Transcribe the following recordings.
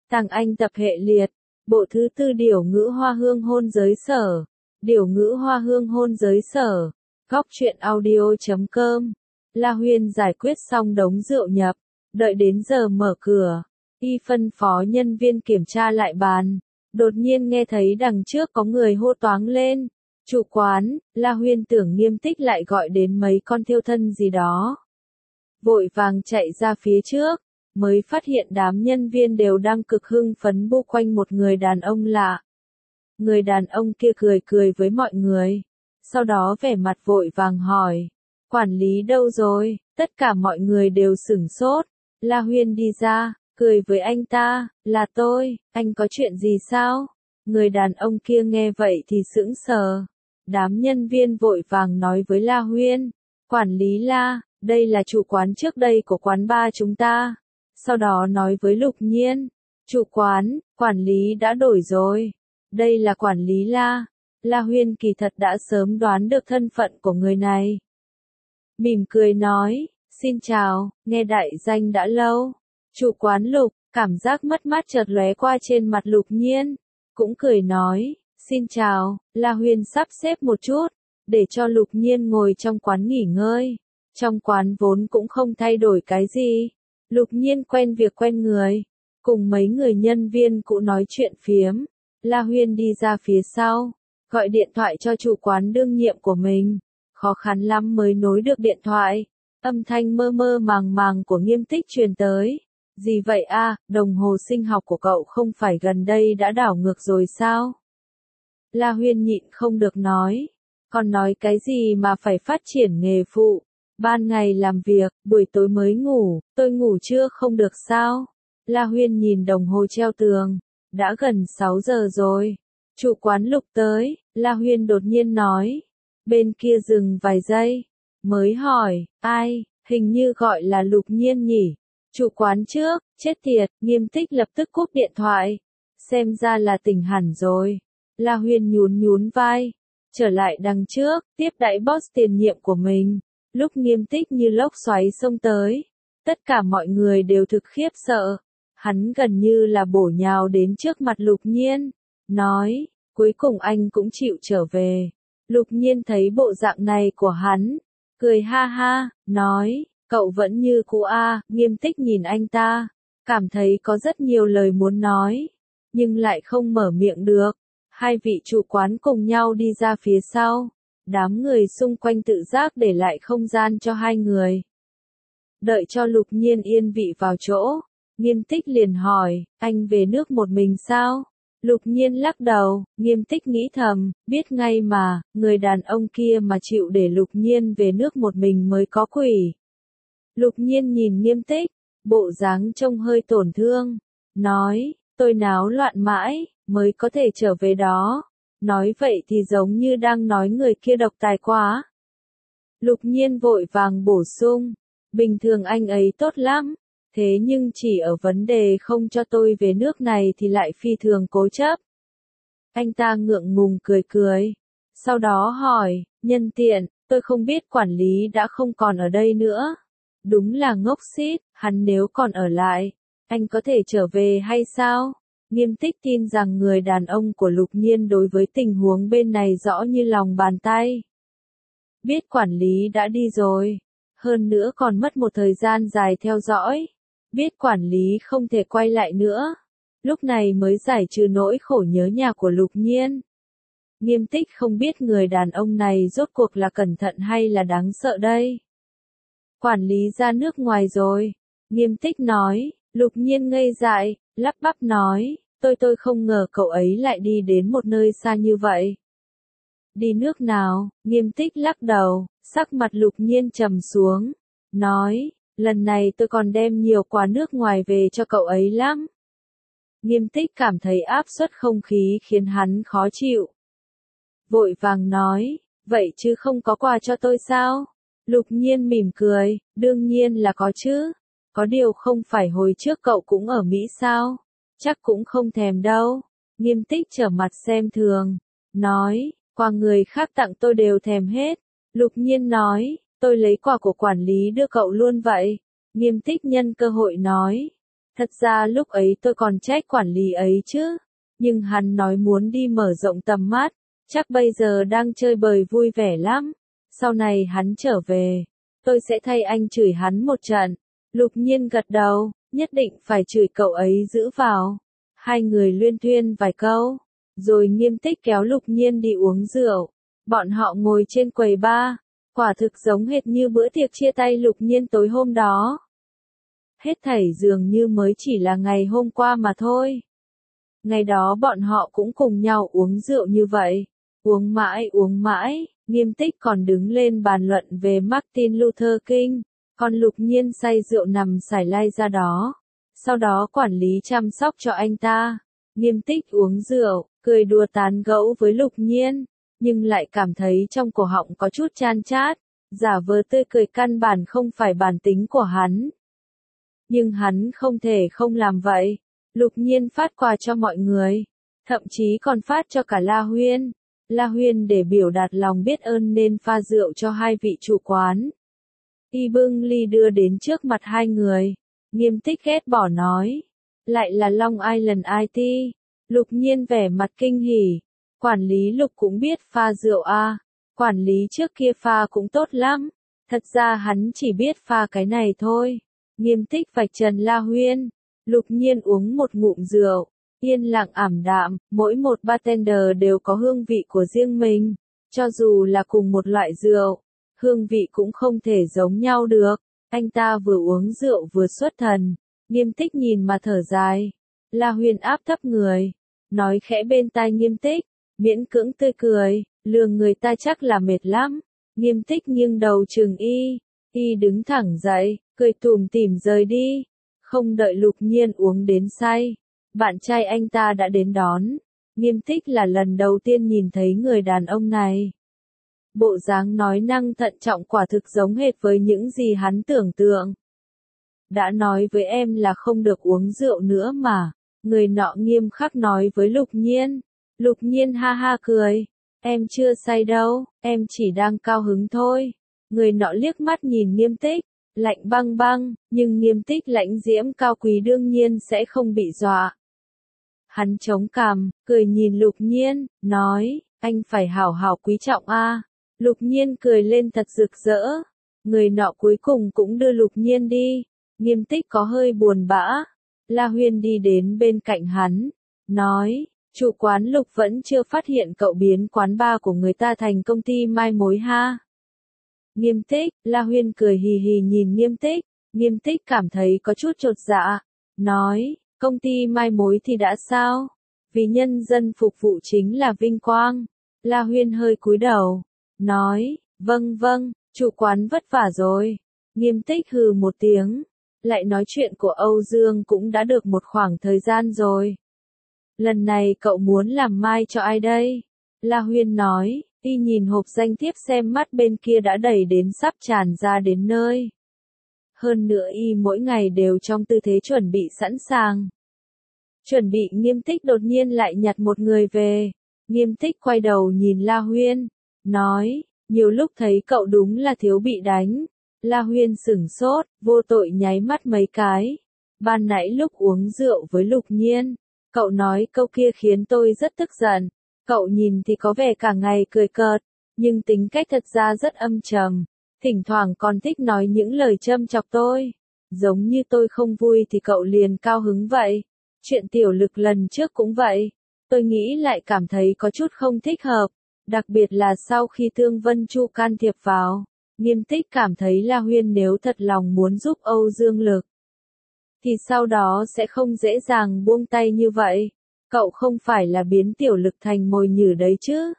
Tàng Anh tập hệ liệt, bộ thứ tư điểu ngữ hoa hương hôn giới sở. Điểu ngữ hoa hương hôn giới sở. Góc truyện audio.com. La Huyên giải quyết xong đống rượu nhập, đợi đến giờ mở cửa, y phân phó nhân viên kiểm tra lại bàn. Đột nhiên nghe thấy đằng trước có người hô toáng lên. Chủ quán. La Huyên tưởng Nghiêm Tích lại gọi đến mấy con thiêu thân gì đó. Vội vàng chạy ra phía trước, mới phát hiện đám nhân viên đều đang cực hưng phấn bu quanh một người đàn ông lạ. Người đàn ông kia cười cười với mọi người, sau đó vẻ mặt vội vàng hỏi, quản lý đâu rồi? Tất cả mọi người đều sửng sốt. La Huyên đi ra, cười với anh ta, là tôi, anh có chuyện gì sao? Người đàn ông kia nghe vậy thì sững sờ. Đám nhân viên vội vàng nói với La Huyên, quản lý La, đây là chủ quán trước đây của quán bar chúng ta. Sau đó nói với Lục Nhiên, chủ quán, quản lý đã đổi rồi. Đây là quản lý La. La Huyên kỳ thật đã sớm đoán được thân phận của người này. Mỉm cười nói, xin chào, nghe đại danh đã lâu. Chủ quán Lục, cảm giác mất mát chợt lóe qua trên mặt Lục Nhiên. Cũng cười nói, xin chào. La Huyên sắp xếp một chút, để cho Lục Nhiên ngồi trong quán nghỉ ngơi. Trong quán vốn cũng không thay đổi cái gì. Lục Nhiên quen việc quen người, cùng mấy người nhân viên cũ nói chuyện phiếm. La Huyên đi ra phía sau, gọi điện thoại cho chủ quán đương nhiệm của mình. Khó khăn lắm mới nối được điện thoại. Âm thanh mơ mơ màng màng của Nghiêm Tích truyền tới. Gì vậy a, đồng hồ sinh học của cậu không phải gần đây đã đảo ngược rồi sao? La Huyên nhịn không được nói. Còn nói cái gì mà phải phát triển nghề phụ? Ban ngày làm việc, buổi tối mới ngủ, tôi ngủ trưa không được sao? La Huyên nhìn đồng hồ treo tường. Đã gần 6 giờ rồi. Chủ quán Lục tới, La Huyên đột nhiên nói. Bên kia dừng vài giây, mới hỏi, ai, hình như gọi là Lục Nhiên nhỉ? Chủ quán trước, chết tiệt, Nghiêm Tích lập tức cúp điện thoại. Xem ra là tỉnh hẳn rồi. La Huyên nhún vai, trở lại đằng trước, tiếp đãi boss tiền nhiệm của mình. Lúc Nghiêm Tích như lốc xoáy xông tới, tất cả mọi người đều thực khiếp sợ. Hắn gần như là bổ nhào đến trước mặt Lục Nhiên, nói, cuối cùng anh cũng chịu trở về. Lục Nhiên thấy bộ dạng này của hắn, cười ha ha, nói, cậu vẫn như cũ a. Nghiêm Tích nhìn anh ta, cảm thấy có rất nhiều lời muốn nói, nhưng lại không mở miệng được. Hai vị chủ quán cùng nhau đi ra phía sau, đám người xung quanh tự giác để lại không gian cho hai người. Đợi cho Lục Nhiên yên vị vào chỗ, Nghiêm Tích liền hỏi, anh về nước một mình sao? Lục Nhiên lắc đầu. Nghiêm Tích nghĩ thầm, biết ngay mà, người đàn ông kia mà chịu để Lục Nhiên về nước một mình mới có quỷ. Lục Nhiên nhìn Nghiêm Tích, bộ dáng trông hơi tổn thương, nói, tôi náo loạn mãi, mới có thể trở về đó. Nói vậy thì giống như đang nói người kia độc tài quá. Lục Nhiên vội vàng bổ sung, bình thường anh ấy tốt lắm. Thế nhưng chỉ ở vấn đề không cho tôi về nước này thì lại phi thường cố chấp. Anh ta ngượng ngùng cười cười. Sau đó hỏi, nhân tiện, tôi không biết quản lý đã không còn ở đây nữa. Đúng là ngốc xít, hắn nếu còn ở lại, anh có thể trở về hay sao? Nghiêm Tích tin rằng người đàn ông của Lục Nhiên đối với tình huống bên này rõ như lòng bàn tay. Biết quản lý đã đi rồi, hơn nữa còn mất một thời gian dài theo dõi. Biết quản lý không thể quay lại nữa, lúc này mới giải trừ nỗi khổ nhớ nhà của Lục Nhiên. Nghiêm Tích không biết người đàn ông này rốt cuộc là cẩn thận hay là đáng sợ đây. Quản lý ra nước ngoài rồi, Nghiêm Tích nói. Lục Nhiên ngây dại, lắp bắp nói, tôi không ngờ cậu ấy lại đi đến một nơi xa như vậy. Đi nước nào? Nghiêm Tích lắc đầu, sắc mặt Lục Nhiên trầm xuống, nói, lần này tôi còn đem nhiều quà nước ngoài về cho cậu ấy lắm. Nghiêm Tích cảm thấy áp suất không khí khiến hắn khó chịu. Vội vàng nói, vậy chứ không có quà cho tôi sao? Lục Nhiên mỉm cười, đương nhiên là có chứ. Có điều không phải hồi trước cậu cũng ở Mỹ sao? Chắc cũng không thèm đâu. Nghiêm Tích trở mặt xem thường, nói, quà người khác tặng tôi đều thèm hết. Lục Nhiên nói, tôi lấy quà của quản lý đưa cậu luôn vậy. Nghiêm Tích nhân cơ hội nói, Thật ra lúc ấy tôi còn trách quản lý ấy chứ. Nhưng hắn nói muốn đi mở rộng tầm mắt, chắc bây giờ đang chơi bời vui vẻ lắm. Sau này hắn trở về, tôi sẽ thay anh chửi hắn một trận. Lục Nhiên gật đầu, nhất định phải chửi cậu ấy giữ vào. Hai người luyên thuyên vài câu, rồi Nghiêm Tích kéo Lục Nhiên đi uống rượu. Bọn họ ngồi trên quầy bar, quả thực giống hệt như bữa tiệc chia tay Lục Nhiên tối hôm đó. Hết thảy dường như mới chỉ là ngày hôm qua mà thôi. Ngày đó bọn họ cũng cùng nhau uống rượu như vậy. Uống mãi, Nghiêm Tích còn đứng lên bàn luận về Martin Luther King, còn Lục Nhiên say rượu nằm xải lai ra đó. Sau đó quản lý chăm sóc cho anh ta. Nghiêm Tích uống rượu, cười đùa tán gẫu với Lục Nhiên, nhưng lại cảm thấy trong cổ họng có chút chan chát, giả vờ tươi cười căn bản không phải bản tính của hắn. Nhưng hắn không thể không làm vậy. Lục Nhiên phát quà cho mọi người, thậm chí còn phát cho cả La Huyên. La Huyên để biểu đạt lòng biết ơn nên pha rượu cho hai vị chủ quán. Y bưng ly đưa đến trước mặt hai người. Nghiêm Tích ghét bỏ nói. Lại là Long Island IT. Lục Nhiên vẻ mặt kinh hỉ. Quản lý Lục cũng biết pha rượu à. Quản lý trước kia pha cũng tốt lắm. Thật ra hắn chỉ biết pha cái này thôi. Nghiêm Tích vạch trần La Huyên. Lục Nhiên uống một ngụm rượu. Yên lặng ảm đạm, mỗi một bartender đều có hương vị của riêng mình. Cho dù là cùng một loại rượu, hương vị cũng không thể giống nhau được. Anh ta vừa uống rượu vừa xuất thần. Nghiêm Tích nhìn mà thở dài. La Huyên áp thấp người, nói khẽ bên tai Nghiêm Tích, miễn cưỡng tươi cười, lường người ta chắc là mệt lắm. Nghiêm Tích nghiêng đầu chừng y đứng thẳng dậy, cười tủm tỉm rời đi. Không đợi Lục Nhiên uống đến say, bạn trai anh ta đã đến đón. Nghiêm Tích là lần đầu tiên nhìn thấy người đàn ông này. Bộ dáng nói năng thận trọng quả thực giống hệt với những gì hắn tưởng tượng. Đã nói với em là không được uống rượu nữa mà. Người nọ nghiêm khắc nói với Lục Nhiên. Lục Nhiên ha ha cười. Em chưa say đâu, em chỉ đang cao hứng thôi. Người nọ liếc mắt nhìn Nghiêm Tích, lạnh băng băng, nhưng Nghiêm Tích lãnh diễm cao quý đương nhiên sẽ không bị dọa. Hắn chống cằm, cười nhìn Lục Nhiên, nói, anh phải hảo hảo quý trọng a. Lục Nhiên cười lên thật rực rỡ. Người nọ cuối cùng cũng đưa Lục Nhiên đi. Nghiêm Tích có hơi buồn bã. La Huyên đi đến bên cạnh hắn, nói, chủ quán Lục vẫn chưa phát hiện cậu biến quán bar của người ta thành công ty mai mối ha. Nghiêm Tích, La Huyên cười hì hì nhìn Nghiêm Tích. Nghiêm Tích cảm thấy có chút chột dạ, nói, công ty mai mối thì đã sao? Vì nhân dân phục vụ chính là vinh quang. La Huyên hơi cúi đầu, nói, vâng vâng, chủ quán vất vả rồi. Nghiêm Tích hừ một tiếng, lại nói chuyện của Âu Dương cũng đã được một khoảng thời gian rồi. Lần này cậu muốn làm mai cho ai đây? La Huyên nói, y nhìn hộp danh thiếp xem mắt bên kia đã đầy đến sắp tràn ra đến nơi. Hơn nữa y mỗi ngày đều trong tư thế chuẩn bị sẵn sàng. Chuẩn bị. Nghiêm Tích đột nhiên lại nhặt một người về. Nghiêm Tích quay đầu nhìn La Huyên, nói, nhiều lúc thấy cậu đúng là thiếu bị đánh. La Huyên sửng sốt, vô tội nháy mắt mấy cái. Ban nãy lúc uống rượu với Lục Nhiên, cậu nói câu kia khiến tôi rất tức giận. Cậu nhìn thì có vẻ cả ngày cười cợt, nhưng tính cách thật ra rất âm trầm. Thỉnh thoảng còn thích nói những lời châm chọc tôi. Giống như tôi không vui thì cậu liền cao hứng vậy. Chuyện Tiểu Lực lần trước cũng vậy. Tôi nghĩ lại cảm thấy có chút không thích hợp. Đặc biệt là sau khi Thương Vân Chu can thiệp vào. Nghiêm Tích cảm thấy La Huyên nếu thật lòng muốn giúp Âu Dương Lực, thì sau đó sẽ không dễ dàng buông tay như vậy. Cậu không phải là biến Tiểu Lực thành mồi nhử đấy chứ?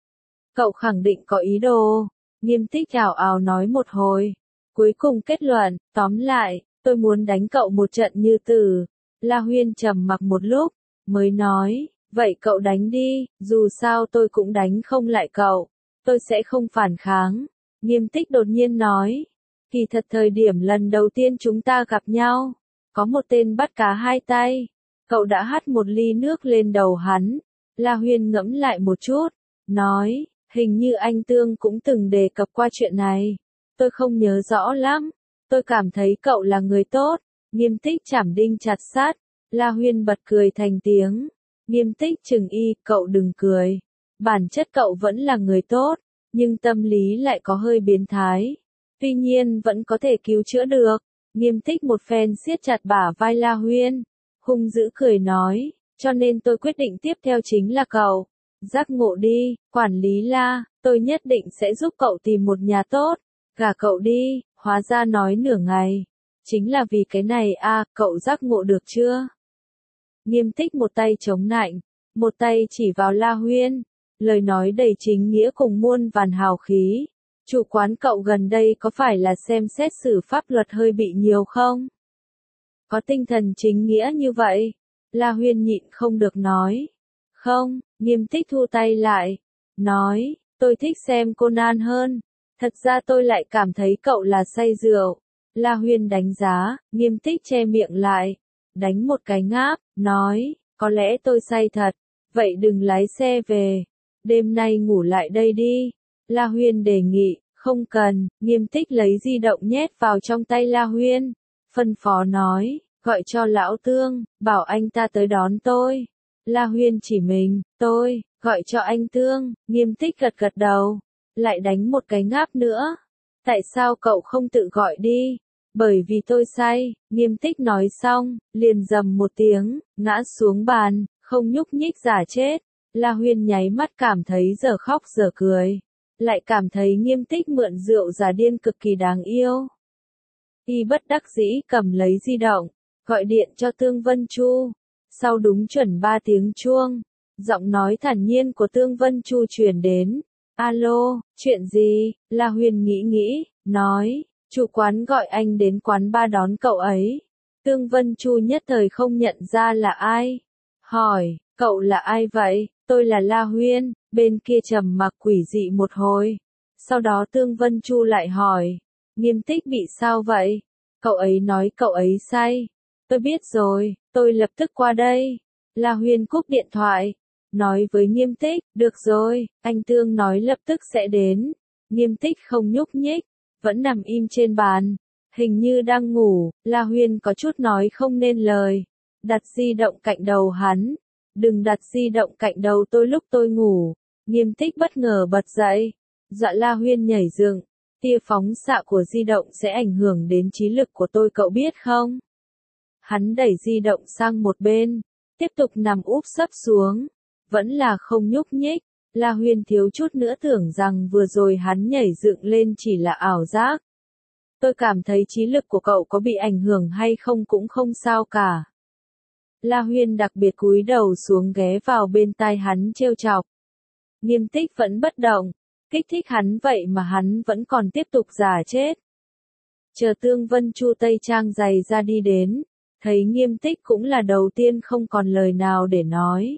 Cậu khẳng định có ý đồ. Nghiêm Tích ào ào nói một hồi. Cuối cùng kết luận, tóm lại, tôi muốn đánh cậu một trận như tử. La Huyên trầm mặc một lúc, mới nói, vậy cậu đánh đi, dù sao tôi cũng đánh không lại cậu. Tôi sẽ không phản kháng. Nghiêm Tích đột nhiên nói, kỳ thật thời điểm lần đầu tiên chúng ta gặp nhau, có một tên bắt cá hai tay. Cậu đã hắt một ly nước lên đầu hắn. La Huyên ngẫm lại một chút, nói, hình như anh Tương cũng từng đề cập qua chuyện này. Tôi không nhớ rõ lắm. Tôi cảm thấy cậu là người tốt. Nghiêm Tích chảm đinh chặt sắt. La Huyên bật cười thành tiếng. Nghiêm Tích chừng y, cậu đừng cười. Bản chất cậu vẫn là người tốt, nhưng tâm lý lại có hơi biến thái. Tuy nhiên vẫn có thể cứu chữa được. Nghiêm Tích một phen siết chặt bả vai La Huyên, hung dữ cười nói, cho nên tôi quyết định tiếp theo chính là cậu. Giác ngộ đi, quản lý La, tôi nhất định sẽ giúp cậu tìm một nhà tốt. Gả cậu đi, hóa ra nói nửa ngày. Chính là vì cái này à, cậu giác ngộ được chưa? Nghiêm Tích một tay chống nạnh, một tay chỉ vào La Huyên, lời nói đầy chính nghĩa cùng muôn vàn hào khí. Chủ quán cậu gần đây có phải là xem xét xử pháp luật hơi bị nhiều không? Có tinh thần chính nghĩa như vậy? La Huyên nhịn không được nói. Không, Nghiêm Tích thu tay lại. Nói, tôi thích xem Conan hơn. Thật ra tôi lại cảm thấy cậu là say rượu. La Huyên đánh giá, Nghiêm Tích che miệng lại. Đánh một cái ngáp, nói, có lẽ tôi say thật. Vậy đừng lái xe về. Đêm nay ngủ lại đây đi. La Huyên đề nghị, không cần. Nghiêm Tích lấy di động nhét vào trong tay La Huyên. Phân phó nói, gọi cho lão Tương, bảo anh ta tới đón tôi. La Huyên chỉ mình, tôi, gọi cho anh Tương. Nghiêm Tích gật gật đầu, lại đánh một cái ngáp nữa. Tại sao cậu không tự gọi đi? Bởi vì tôi say. Nghiêm Tích nói xong, liền rầm một tiếng, ngã xuống bàn, không nhúc nhích giả chết. La Huyên nháy mắt cảm thấy giờ khóc giờ cười, lại cảm thấy Nghiêm Tích mượn rượu giả điên cực kỳ đáng yêu. Y bất đắc dĩ cầm lấy di động, gọi điện cho Tương Vân Chu. Sau đúng chuẩn 3 tiếng chuông, giọng nói thản nhiên của Tương Vân Chu truyền đến. Alo, chuyện gì? La Huyên nghĩ, nói, chủ quán gọi anh đến quán ba đón cậu ấy. Tương Vân Chu nhất thời không nhận ra là ai. Hỏi, cậu là ai vậy? Tôi là La Huyên. Bên kia trầm mặc quỷ dị một hồi. Sau đó Tương Vân Chu lại hỏi, Nghiêm Tích bị sao vậy? Cậu ấy nói cậu ấy say. Tôi biết rồi, tôi lập tức qua đây. La Huyên cúp điện thoại, nói với Nghiêm Tích, được rồi, anh Tương nói lập tức sẽ đến. Nghiêm Tích không nhúc nhích, vẫn nằm im trên bàn, hình như đang ngủ. La Huyên có chút nói không nên lời, đặt di động cạnh đầu hắn. Đừng đặt di động cạnh đầu tôi lúc tôi ngủ. Nghiêm Tích bất ngờ bật dậy, dọa La Huyên nhảy dựng. Tia phóng xạ của di động sẽ ảnh hưởng đến trí lực của tôi cậu biết không? Hắn đẩy di động sang một bên, tiếp tục nằm úp sấp xuống, vẫn là không nhúc nhích. La Huyên thiếu chút nữa tưởng rằng vừa rồi hắn nhảy dựng lên chỉ là ảo giác. Tôi cảm thấy trí lực của cậu có bị ảnh hưởng hay không cũng không sao cả. La Huyên đặc biệt cúi đầu xuống ghé vào bên tai hắn trêu chọc. Nghiêm Tích vẫn bất động, kích thích hắn vậy mà hắn vẫn còn tiếp tục giả chết. Chờ Tương Vân Chu tây trang giày ra đi đến, thấy Nghiêm Tích cũng là đầu tiên không còn lời nào để nói.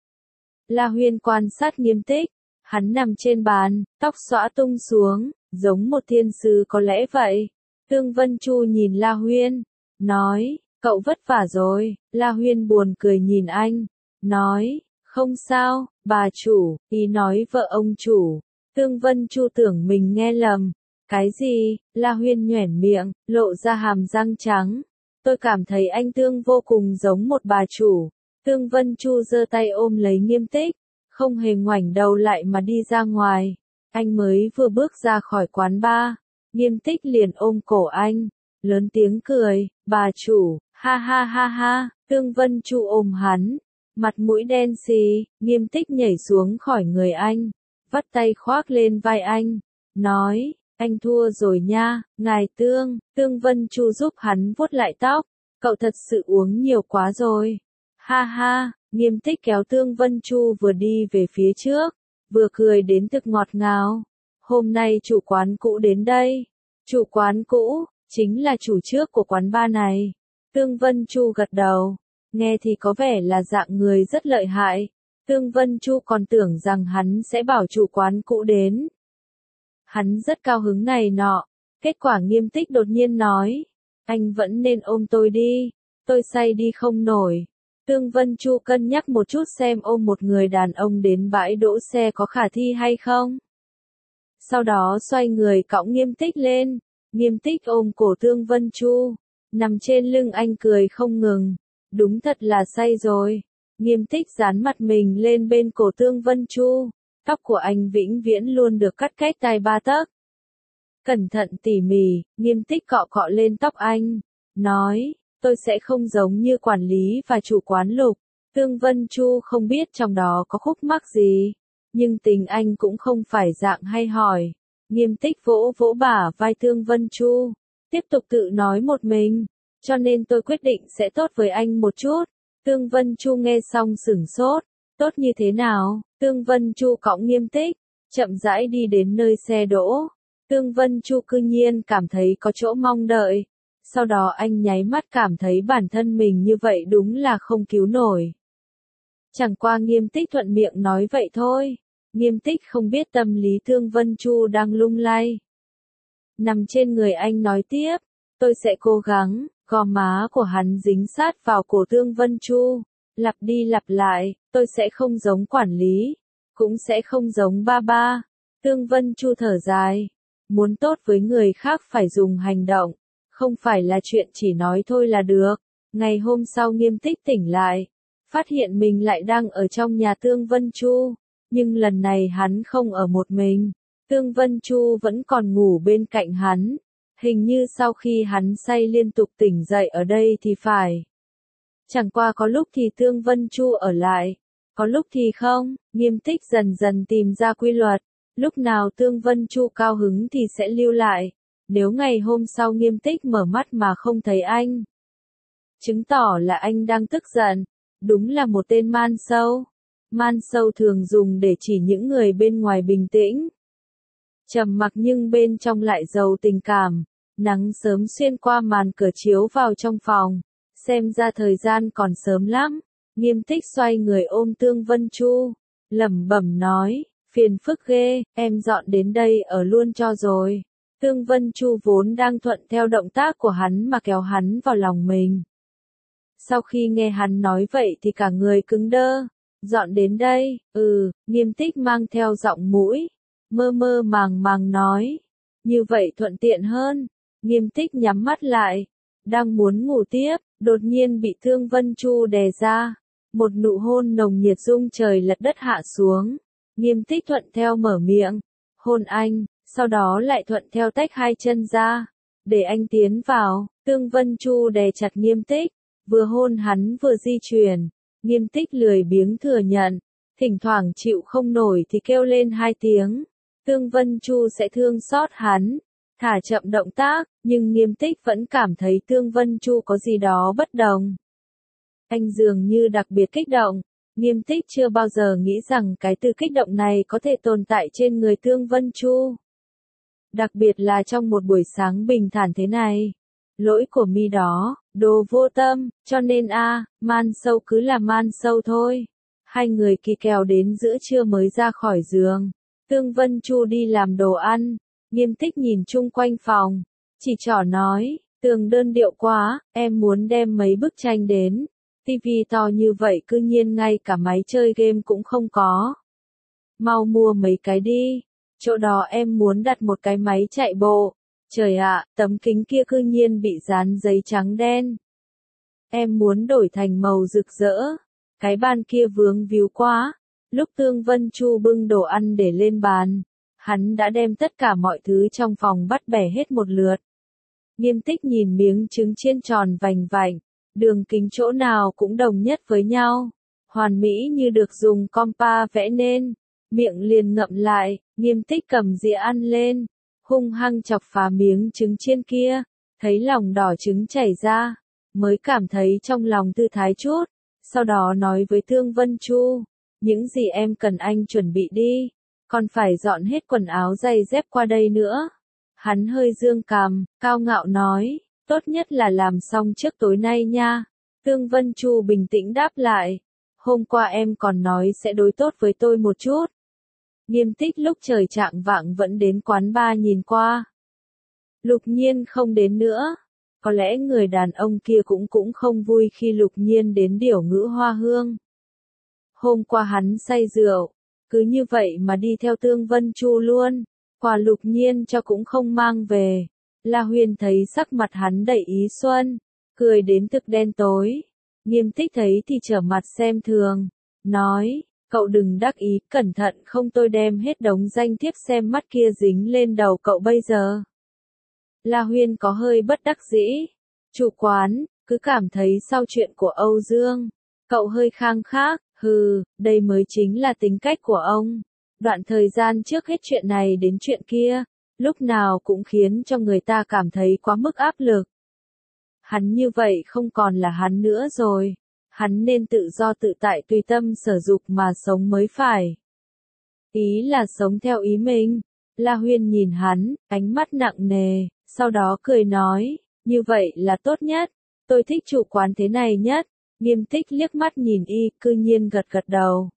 La Huyên quan sát Nghiêm Tích, hắn nằm trên bàn, tóc xõa tung xuống, giống một thiên sứ có lẽ vậy. Tương Vân Chu nhìn La Huyên, nói, cậu vất vả rồi. La Huyên buồn cười nhìn anh, nói, không sao, bà chủ. Ý nói vợ ông chủ. Tương Vân Chu tưởng mình nghe lầm. Cái gì? La Huyên nhoẻn miệng, lộ ra hàm răng trắng. Tôi cảm thấy anh Tương vô cùng giống một bà chủ. Tương Vân Chu giơ tay ôm lấy Nghiêm Tích, không hề ngoảnh đầu lại mà đi ra ngoài. Anh mới vừa bước ra khỏi quán bar, Nghiêm Tích liền ôm cổ anh, lớn tiếng cười, bà chủ, ha ha ha ha. Tương Vân Chu ôm hắn, mặt mũi đen xì. Nghiêm Tích nhảy xuống khỏi người anh, vắt tay khoác lên vai anh, nói, anh thua rồi nha, ngài Tương. Tương Vân Chu giúp hắn vuốt lại tóc, cậu thật sự uống nhiều quá rồi. Ha ha. Nghiêm Tích kéo Tương Vân Chu vừa đi về phía trước, vừa cười đến thực ngọt ngào. Hôm nay chủ quán cũ đến đây. Chủ quán cũ, chính là chủ trước của quán bar này. Tương Vân Chu gật đầu, nghe thì có vẻ là dạng người rất lợi hại. Tương Vân Chu còn tưởng rằng hắn sẽ bảo chủ quán cũ đến. Hắn rất cao hứng này nọ, kết quả Nghiêm Tích đột nhiên nói, anh vẫn nên ôm tôi đi, tôi say đi không nổi. Tương Vân Chu cân nhắc một chút xem ôm một người đàn ông đến bãi đỗ xe có khả thi hay không. Sau đó xoay người cõng Nghiêm Tích lên, Nghiêm Tích ôm cổ Tương Vân Chu, Nằm trên lưng anh cười không ngừng. Đúng thật là say rồi. Nghiêm Tích dán mặt mình lên bên cổ Tương Vân Chu. Tóc của anh vĩnh viễn luôn được cắt cách tai 3 tấc. Cẩn thận tỉ mỉ, Nghiêm Tích cọ cọ lên tóc anh. Nói, tôi sẽ không giống như quản lý và chủ quán Lục. Tương Vân Chu không biết trong đó có khúc mắc gì. Nhưng tình anh cũng không phải dạng hay hỏi. Nghiêm Tích vỗ vỗ bả vai Tương Vân Chu. Tiếp tục tự nói một mình. Cho nên tôi quyết định sẽ tốt với anh một chút. Tương Vân Chu nghe xong sửng sốt. Tốt như thế nào? Tương Vân Chu cõng Nghiêm Tích, chậm rãi đi đến nơi xe đỗ. Tương Vân Chu cư nhiên cảm thấy có chỗ mong đợi. Sau đó anh nháy mắt cảm thấy bản thân mình như vậy đúng là không cứu nổi. Chẳng qua Nghiêm Tích thuận miệng nói vậy thôi. Nghiêm Tích không biết tâm lý Tương Vân Chu đang lung lay. Nằm trên người anh nói tiếp, tôi sẽ cố gắng. Gò má của hắn dính sát vào cổ Tương Vân Chu. Lặp đi lặp lại, tôi sẽ không giống quản lý. Cũng sẽ không giống ba ba. Tương Vân Chu thở dài. Muốn tốt với người khác phải dùng hành động. Không phải là chuyện chỉ nói thôi là được. Ngày hôm sau Nghiêm Tích tỉnh lại. Phát hiện mình lại đang ở trong nhà Tương Vân Chu. Nhưng lần này hắn không ở một mình. Tương Vân Chu vẫn còn ngủ bên cạnh hắn. Hình như sau khi hắn say liên tục tỉnh dậy ở đây thì phải. Chẳng qua có lúc thì Tương Vân Chu ở lại, có lúc thì không. Nghiêm Tích dần dần tìm ra quy luật. Lúc nào Tương Vân Chu cao hứng thì sẽ lưu lại. Nếu ngày hôm sau Nghiêm Tích mở mắt mà không thấy anh, chứng tỏ là anh đang tức giận. Đúng là một tên man sâu. Man sâu thường dùng để chỉ những người bên ngoài bình tĩnh, trầm mặc nhưng bên trong lại giàu tình cảm. Nắng sớm xuyên qua màn cửa chiếu vào trong phòng. Xem ra thời gian còn sớm lắm. Nghiêm Tích xoay người ôm Tương Vân Chu. Lẩm bẩm nói, phiền phức ghê, em dọn đến đây ở luôn cho rồi. Tương Vân Chu vốn đang thuận theo động tác của hắn mà kéo hắn vào lòng mình. Sau khi nghe hắn nói vậy thì cả người cứng đơ. Dọn đến đây, Nghiêm Tích mang theo giọng mũi. Mơ mơ màng màng nói. Như vậy thuận tiện hơn. Nghiêm Tích nhắm mắt lại. Đang muốn ngủ tiếp, đột nhiên bị Tương Vân Chu đè ra. Một nụ hôn nồng nhiệt rung trời lật đất hạ xuống. Nghiêm Tích thuận theo mở miệng. Hôn anh, sau đó lại thuận theo tách hai chân ra. Để anh tiến vào, Tương Vân Chu đè chặt Nghiêm Tích. Vừa hôn hắn vừa di chuyển. Nghiêm Tích lười biếng thừa nhận. Thỉnh thoảng chịu không nổi thì kêu lên 2 tiếng. Tương Vân Chu sẽ thương xót hắn. Thả chậm động tác, nhưng Nghiêm Tích vẫn cảm thấy Tương Vân Chu có gì đó bất đồng. Anh dường như đặc biệt kích động. Nghiêm Tích chưa bao giờ nghĩ rằng cái từ kích động này có thể tồn tại trên người Tương Vân Chu. Đặc biệt là trong một buổi sáng bình thản thế này. Lỗi của mi đó, đồ vô tâm, cho nên man sâu cứ là man sâu thôi. Hai người kỳ kèo đến giữa trưa mới ra khỏi giường. Tương Vân Chu đi làm đồ ăn. Nghiêm Tích nhìn chung quanh phòng. Chỉ trỏ nói, tường đơn điệu quá, em muốn đem mấy bức tranh đến. Tivi to như vậy cư nhiên ngay cả máy chơi game cũng không có. Mau mua mấy cái đi. Chỗ đó em muốn đặt một cái máy chạy bộ. Trời ạ, tấm kính kia cư nhiên bị dán giấy trắng đen. Em muốn đổi thành màu rực rỡ. Cái bàn kia vướng víu quá. Lúc Tương Vân Chu bưng đồ ăn để lên bàn, hắn đã đem tất cả mọi thứ trong phòng bắt bẻ hết một lượt. Nghiêm Tích nhìn miếng trứng chiên tròn vành vạnh, đường kính chỗ nào cũng đồng nhất với nhau, hoàn mỹ như được dùng compa vẽ nên. Miệng liền ngậm lại, Nghiêm Tích cầm dĩa ăn lên, hung hăng chọc phá miếng trứng chiên kia, thấy lòng đỏ trứng chảy ra, mới cảm thấy trong lòng thư thái chút, sau đó nói với Tương Vân Chu, những gì em cần anh chuẩn bị đi, còn phải dọn hết quần áo giày dép qua đây nữa. Hắn hơi dương cằm, cao ngạo nói, tốt nhất là làm xong trước tối nay nha. Tương Vân Chu bình tĩnh đáp lại, hôm qua em còn nói sẽ đối tốt với tôi một chút. Nghiêm Tích lúc trời chạng vạng vẫn đến quán bar nhìn qua. Lục Nhiên không đến nữa. Có lẽ người đàn ông kia cũng không vui khi Lục Nhiên đến Điểu Ngữ Hoa Hương. Hôm qua hắn say rượu, cứ như vậy mà đi theo Tương Vân Chu luôn, quà Lục Nhiên cho cũng không mang về. La Huyên thấy sắc mặt hắn đầy ý xuân, cười đến thực đen tối. Nghiêm Tích thấy thì trở mặt xem thường, nói, cậu đừng đắc ý, cẩn thận không tôi đem hết đống danh thiếp xem mắt kia dính lên đầu cậu bây giờ. La Huyên có hơi bất đắc dĩ. Chủ quán, cứ cảm thấy sau chuyện của Âu Dương, cậu hơi khang khác, đây mới chính là tính cách của ông. Đoạn thời gian trước hết chuyện này đến chuyện kia, lúc nào cũng khiến cho người ta cảm thấy quá mức áp lực. Hắn như vậy không còn là hắn nữa rồi. Hắn nên tự do tự tại tùy tâm sở dục mà sống mới phải. Ý là sống theo ý mình. La Huyên nhìn hắn, ánh mắt nặng nề, sau đó cười nói, như vậy là tốt nhất. Tôi thích chủ quán thế này nhất. Nghiêm Tích liếc mắt nhìn y, cư nhiên gật gật đầu.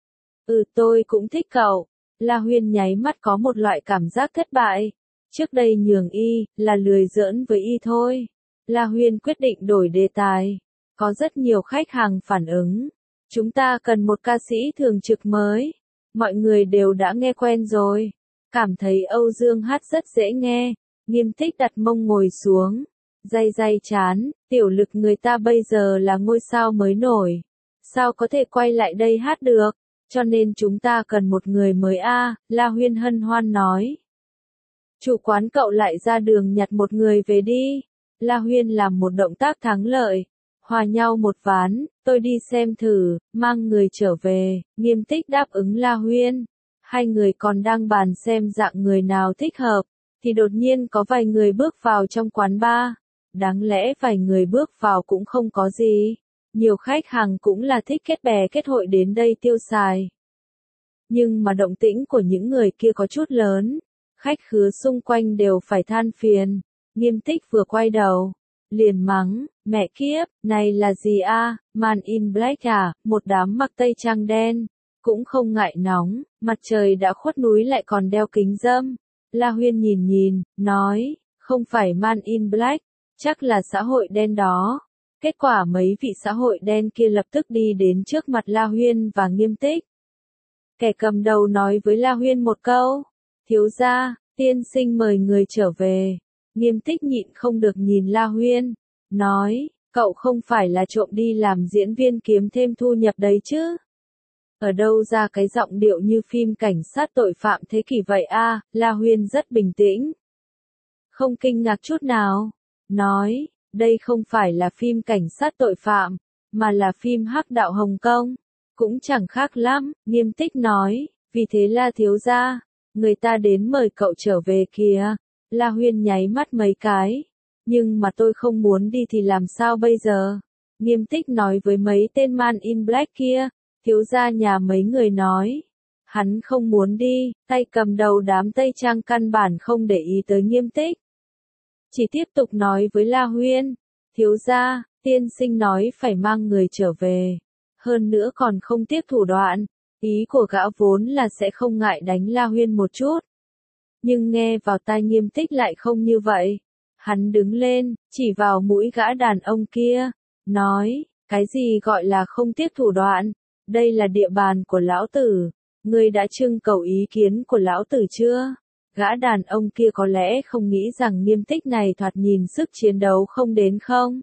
Tôi cũng thích cậu. La Huyên nháy mắt có một loại cảm giác thất bại. Trước đây nhường y, là lười giỡn với y thôi. La Huyên quyết định đổi đề tài. Có rất nhiều khách hàng phản ứng. Chúng ta cần một ca sĩ thường trực mới. Mọi người đều đã nghe quen rồi. Cảm thấy Âu Dương hát rất dễ nghe. Nghiêm Tích đặt mông ngồi xuống. Day chán, Tiểu Lực người ta bây giờ là ngôi sao mới nổi. Sao có thể quay lại đây hát được? Cho nên chúng ta cần một người mới a. La Huyên hân hoan nói. Chủ quán cậu lại ra đường nhặt một người về đi. La Huyên làm một động tác thắng lợi. Hòa nhau một ván, tôi đi xem thử, mang người trở về. Nghiêm Tích đáp ứng La Huyên. Hai người còn đang bàn xem dạng người nào thích hợp, thì đột nhiên có vài người bước vào trong quán bar. Đáng lẽ vài người bước vào cũng không có gì. Nhiều khách hàng cũng là thích kết bè kết hội đến đây tiêu xài. Nhưng mà động tĩnh của những người kia có chút lớn. Khách khứa xung quanh đều phải than phiền. Nghiêm Tích vừa quay đầu, liền mắng, mẹ kiếp, này là gì a? Man in Black à, một đám mặc tây trang đen, cũng không ngại nóng, mặt trời đã khuất núi lại còn đeo kính râm. La Huyên nhìn, nói, không phải Man in Black, chắc là xã hội đen đó. Kết quả mấy vị xã hội đen kia lập tức đi đến trước mặt La Huyên và Nghiêm Tích. Kẻ cầm đầu nói với La Huyên một câu, thiếu gia, tiên sinh mời người trở về. Nghiêm Tích nhịn không được nhìn La Huyên, nói, cậu không phải là trộm đi làm diễn viên kiếm thêm thu nhập đấy chứ? Ở đâu ra cái giọng điệu như phim cảnh sát tội phạm thế kỷ vậy a? La Huyên rất bình tĩnh, không kinh ngạc chút nào, nói, đây không phải là phim cảnh sát tội phạm, mà là phim hắc đạo Hồng Kông, cũng chẳng khác lắm. Nghiêm Tích nói, vì thế La thiếu gia, người ta đến mời cậu trở về kìa. La Huyên nháy mắt mấy cái. Nhưng mà tôi không muốn đi thì làm sao bây giờ? Nghiêm Tích nói với mấy tên Man in Black kia. Thiếu gia nhà mấy người nói. Hắn không muốn đi, tay cầm đầu đám Tây Trang căn bản không để ý tới Nghiêm Tích. Chỉ tiếp tục nói với La Huyên. Thiếu gia, tiên sinh nói phải mang người trở về. Hơn nữa còn không tiếc thủ đoạn. Ý của gã vốn là sẽ không ngại đánh La Huyên một chút. Nhưng nghe vào tai Nghiêm Tích lại không như vậy. Hắn đứng lên, chỉ vào mũi gã đàn ông kia, nói, cái gì gọi là không tiếc thủ đoạn, đây là địa bàn của lão tử, ngươi đã trưng cầu ý kiến của lão tử chưa? Gã đàn ông kia có lẽ không nghĩ rằng Nghiêm Tích này thoạt nhìn sức chiến đấu không đến không.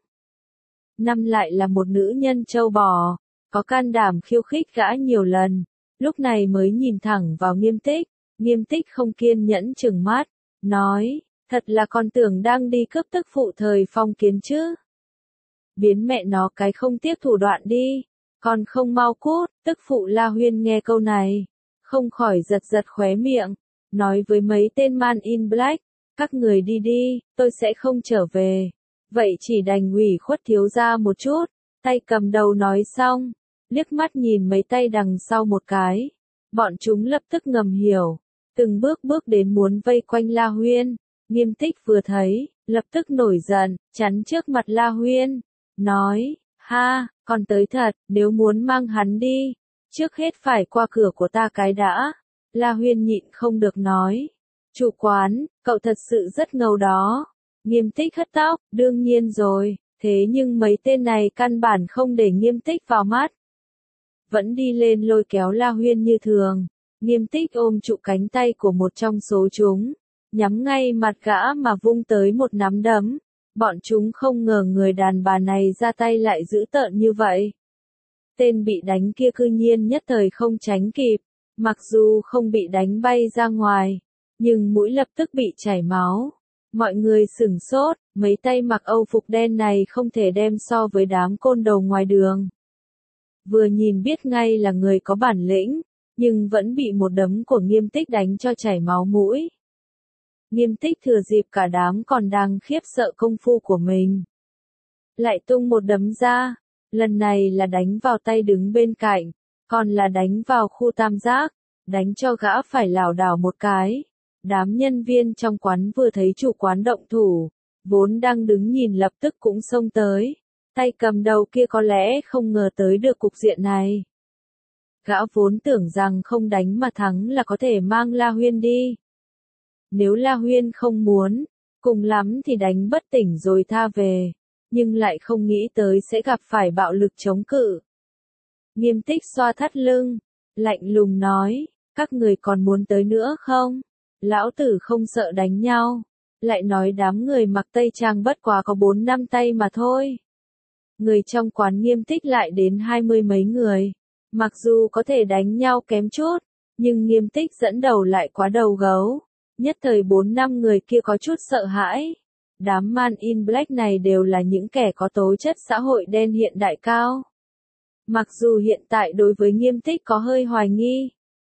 Năm lại là một nữ nhân trâu bò, có can đảm khiêu khích gã nhiều lần, lúc này mới nhìn thẳng vào Nghiêm Tích. Nghiêm Tích không kiên nhẫn chừng mắt, nói, thật là con tưởng đang đi cướp tức phụ thời phong kiến chứ. Biến mẹ nó cái không tiếc thủ đoạn đi, còn không mau cút. Tức phụ La Huyên nghe câu này, không khỏi giật khóe miệng, nói với mấy tên Man in Black, các người đi đi, tôi sẽ không trở về. Vậy chỉ đành ủy khuất thiếu gia một chút. Tay cầm đầu nói xong, liếc mắt nhìn mấy tay đằng sau một cái, bọn chúng lập tức ngầm hiểu. Từng bước đến muốn vây quanh La Huyên. Nghiêm Tích vừa thấy, lập tức nổi giận, chắn trước mặt La Huyên, nói, ha, còn tới thật, nếu muốn mang hắn đi, trước hết phải qua cửa của ta cái đã. La Huyên nhịn không được nói, chủ quán, cậu thật sự rất ngầu đó. Nghiêm Tích hất tóc, đương nhiên rồi, thế nhưng mấy tên này căn bản không để Nghiêm Tích vào mắt. Vẫn đi lên lôi kéo La Huyên như thường. Nghiêm Tích ôm trụ cánh tay của một trong số chúng, nhắm ngay mặt gã mà vung tới một nắm đấm, Bọn chúng không ngờ người đàn bà này ra tay lại dữ tợn như vậy. Tên bị đánh kia cư nhiên nhất thời không tránh kịp, mặc dù không bị đánh bay ra ngoài, nhưng mũi lập tức bị chảy máu. Mọi người sửng sốt, mấy tay mặc Âu phục đen này không thể đem so với đám côn đồ ngoài đường. Vừa nhìn biết ngay là người có bản lĩnh, nhưng vẫn bị một đấm của Nghiêm Tích đánh cho chảy máu mũi. Nghiêm Tích thừa dịp cả đám còn đang khiếp sợ công phu của mình, lại tung một đấm ra, lần này là đánh vào tay đứng bên cạnh, còn là đánh vào khu tam giác, đánh cho gã phải lảo đảo một cái. Đám nhân viên trong quán vừa thấy chủ quán động thủ, vốn đang đứng nhìn lập tức cũng xông tới. Tay cầm đầu kia có lẽ không ngờ tới được cục diện này. Gã vốn tưởng rằng không đánh mà thắng là có thể mang La Huyên đi. Nếu La Huyên không muốn, cùng lắm thì đánh bất tỉnh rồi tha về, nhưng lại không nghĩ tới sẽ gặp phải bạo lực chống cự. Nghiêm Tích xoa thắt lưng, lạnh lùng nói, các người còn muốn tới nữa không? Lão tử không sợ đánh nhau, lại nói đám người mặc tây trang bất quá có 4-5 tay mà thôi. Người trong quán Nghiêm Tích lại đến 20 mấy người, mặc dù có thể đánh nhau kém chút, nhưng Nghiêm Tích dẫn đầu lại quá đầu gấu, nhất thời 4-5 người kia có chút sợ hãi. Đám Man in Black này đều là những kẻ có tố chất xã hội đen hiện đại cao. Mặc dù hiện tại đối với Nghiêm Tích có hơi hoài nghi,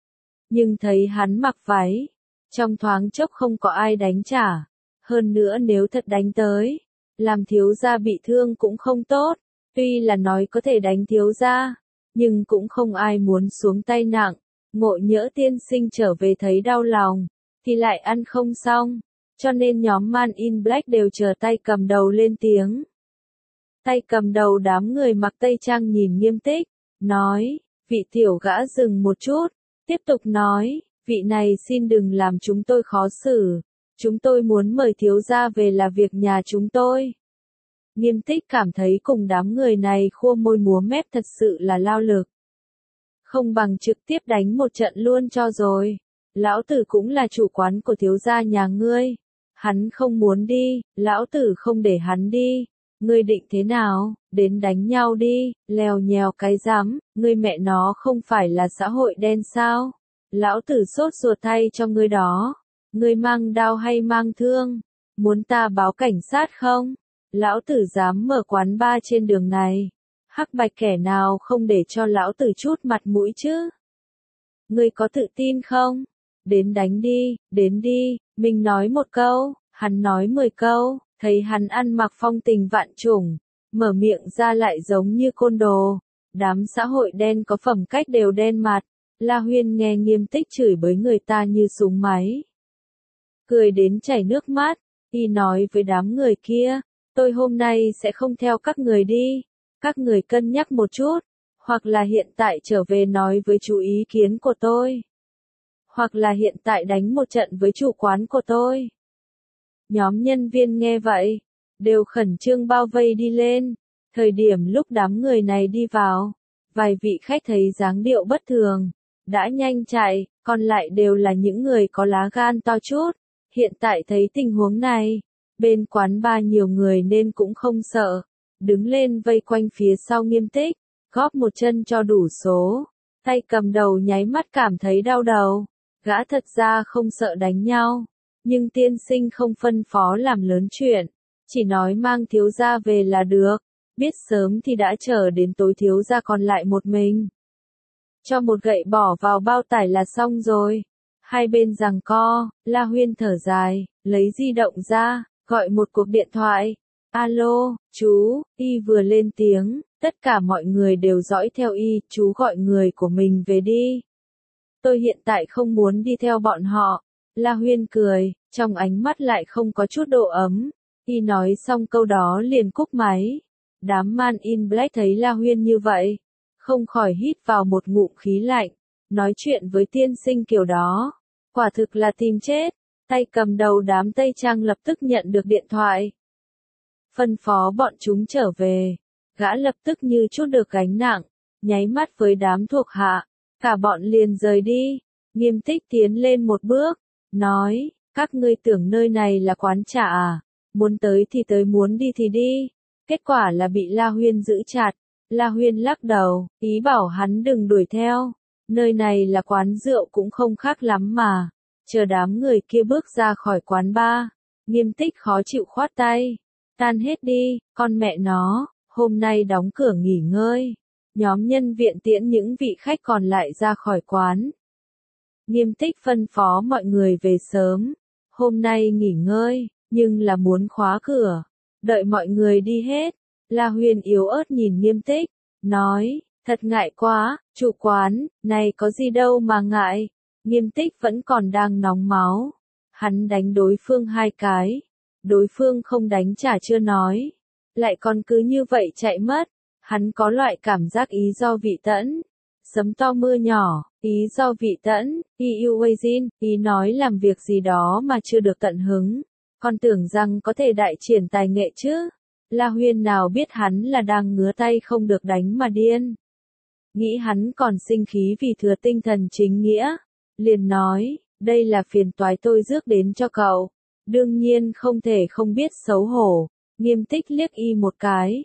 nhưng thấy hắn mặc váy, trong thoáng chốc không có ai đánh trả. Hơn nữa nếu thật đánh tới, làm thiếu gia bị thương cũng không tốt. Tuy là nói có thể đánh thiếu gia, nhưng cũng không ai muốn xuống tay nặng. Ngộ nhỡ tiên sinh trở về thấy đau lòng, thì lại ăn không xong. Cho nên nhóm Man in Black đều chờ tay cầm đầu lên tiếng. Tay cầm đầu đám người mặc tây trang nhìn Nghiêm Tích, nói, vị tiểu gã dừng một chút, tiếp tục nói, vị này xin đừng làm chúng tôi khó xử, chúng tôi muốn mời thiếu gia về là việc nhà chúng tôi. Nghiêm Tích cảm thấy cùng đám người này khua môi múa mép thật sự là lao lực. Không bằng trực tiếp đánh một trận luôn cho rồi. Lão tử cũng là chủ quán của thiếu gia nhà ngươi. Hắn không muốn đi, lão tử không để hắn đi. Ngươi định thế nào, đến đánh nhau đi, lèo nhèo cái rắm, ngươi mẹ nó không phải là xã hội đen sao? Lão tử sốt ruột thay cho ngươi đó. Ngươi mang đao hay mang thương? Muốn ta báo cảnh sát không? Lão tử dám mở quán bar trên đường này. Hắc bạch kẻ nào không để cho lão tử chút mặt mũi chứ? Ngươi có tự tin không? Đến đánh đi, đến đi, mình nói một câu, hắn nói 10 câu, thấy hắn ăn mặc phong tình vạn trùng, mở miệng ra lại giống như côn đồ. Đám xã hội đen có phẩm cách đều đen mặt. La Huyên nghe Nghiêm Tích chửi bới người ta như súng máy. Cười đến chảy nước mắt, y nói với đám người kia, tôi hôm nay sẽ không theo các người đi, các người cân nhắc một chút, hoặc là hiện tại trở về nói với chủ ý kiến của tôi, hoặc là hiện tại đánh một trận với chủ quán của tôi. Nhóm nhân viên nghe vậy, đều khẩn trương bao vây đi lên, thời điểm lúc đám người này đi vào, vài vị khách thấy dáng điệu bất thường, đã nhanh chạy, còn lại đều là những người có lá gan to chút. Hiện tại thấy tình huống này, bên quán bar nhiều người nên cũng không sợ, đứng lên vây quanh phía sau Nghiêm Tích, góp một chân cho đủ số. Tay cầm đầu nháy mắt cảm thấy đau đầu, gã thật ra không sợ đánh nhau, nhưng tiên sinh không phân phó làm lớn chuyện, chỉ nói mang thiếu gia về là được, biết sớm thì đã chờ đến tối thiếu gia còn lại một mình. Cho một gậy bỏ vào bao tải là xong rồi. Hai bên giằng co, La Huyên thở dài, lấy di động ra, gọi một cuộc điện thoại. Alo, chú, y vừa lên tiếng, tất cả mọi người đều dõi theo y, chú gọi người của mình về đi. Tôi hiện tại không muốn đi theo bọn họ. La Huyên cười, trong ánh mắt lại không có chút độ ấm. Y nói xong câu đó liền cúp máy. Đám Man in Black thấy La Huyên như vậy, không khỏi hít vào một ngụm khí lạnh. Nói chuyện với tiên sinh kiểu đó, quả thực là tìm chết. Tay cầm đầu đám Tây Trang lập tức nhận được điện thoại, phân phó bọn chúng trở về. Gã lập tức như chút được gánh nặng, nháy mắt với đám thuộc hạ, cả bọn liền rời đi. Nghiêm Tích tiến lên một bước, nói, các ngươi tưởng nơi này là quán trà à? muốn tới thì tới, muốn đi thì đi. Kết quả là bị La Huyên giữ chặt. La Huyên lắc đầu, ý bảo hắn đừng đuổi theo. Nơi này là quán rượu cũng không khác lắm mà. Chờ đám người kia bước ra khỏi quán bar, Nghiêm Tích khó chịu khoát tay. Tan hết đi, con mẹ nó, hôm nay đóng cửa nghỉ ngơi. Nhóm nhân viện tiễn những vị khách còn lại ra khỏi quán. Nghiêm Tích phân phó mọi người về sớm. Hôm nay nghỉ ngơi, nhưng là muốn khóa cửa. Đợi mọi người đi hết. La Huyên yếu ớt nhìn Nghiêm Tích, nói, thật ngại quá, chủ quán, này có gì đâu mà ngại. Nghiêm Tích vẫn còn đang nóng máu. Hắn đánh đối phương 2 cái. Đối phương không đánh trả chưa nói. Lại còn cứ như vậy chạy mất. Hắn có loại cảm giác ý do vị tẫn. Sấm to mưa nhỏ, ý do vị tẫn, ý nói làm việc gì đó mà chưa được tận hứng. Còn tưởng rằng có thể đại triển tài nghệ chứ. La Huyên nào biết hắn là đang ngứa tay không được đánh mà điên. Nghĩ hắn còn sinh khí vì thừa tinh thần chính nghĩa. Liền nói, đây là phiền toái tôi rước đến cho cậu. Đương nhiên không thể không biết xấu hổ. Nghiêm Tích liếc y một cái.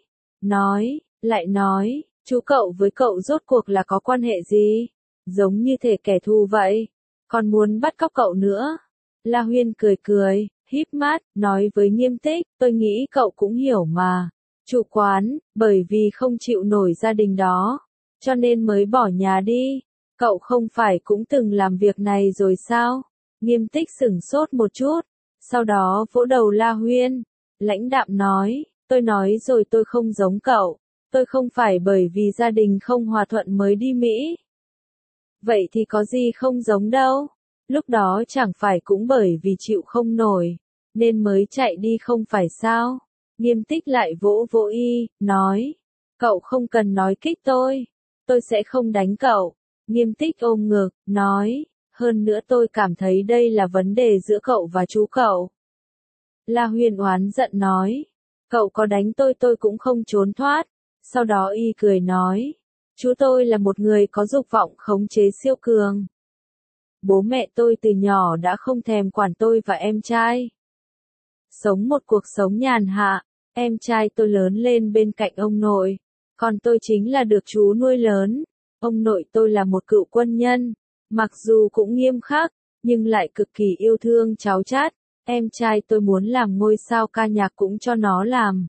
Lại nói, chú cậu với cậu rốt cuộc là có quan hệ gì? Giống như thể kẻ thù vậy. Còn muốn bắt cóc cậu nữa. La Huyên cười, híp mắt, nói với Nghiêm Tích, tôi nghĩ cậu cũng hiểu mà. Chủ quán, bởi vì không chịu nổi gia đình đó, cho nên mới bỏ nhà đi. Cậu không phải cũng từng làm việc này rồi sao? Nghiêm Tích sửng sốt một chút, sau đó vỗ đầu La Huyên. Lãnh đạm nói, tôi nói rồi tôi không giống cậu. Tôi không phải bởi vì gia đình không hòa thuận mới đi Mỹ. Vậy thì có gì không giống đâu. Lúc đó chẳng phải cũng bởi vì chịu không nổi, nên mới chạy đi không phải sao? Nghiêm Tích lại vỗ vỗ y, nói. Cậu không cần nói kích tôi sẽ không đánh cậu. Nghiêm Tích ôm ngực, nói. Hơn nữa tôi cảm thấy đây là vấn đề giữa cậu và chú cậu. La Huyên oán giận nói. Cậu có đánh tôi cũng không trốn thoát. Sau đó y cười nói. Chú tôi là một người có dục vọng khống chế siêu cường. Bố mẹ tôi từ nhỏ đã không thèm quản tôi và em trai. Sống một cuộc sống nhàn hạ, em trai tôi lớn lên bên cạnh ông nội. Còn tôi chính là được chú nuôi lớn. Ông nội tôi là một cựu quân nhân. Mặc dù cũng nghiêm khắc, nhưng lại cực kỳ yêu thương cháu chát. Em trai tôi muốn làm ngôi sao ca nhạc cũng cho nó làm.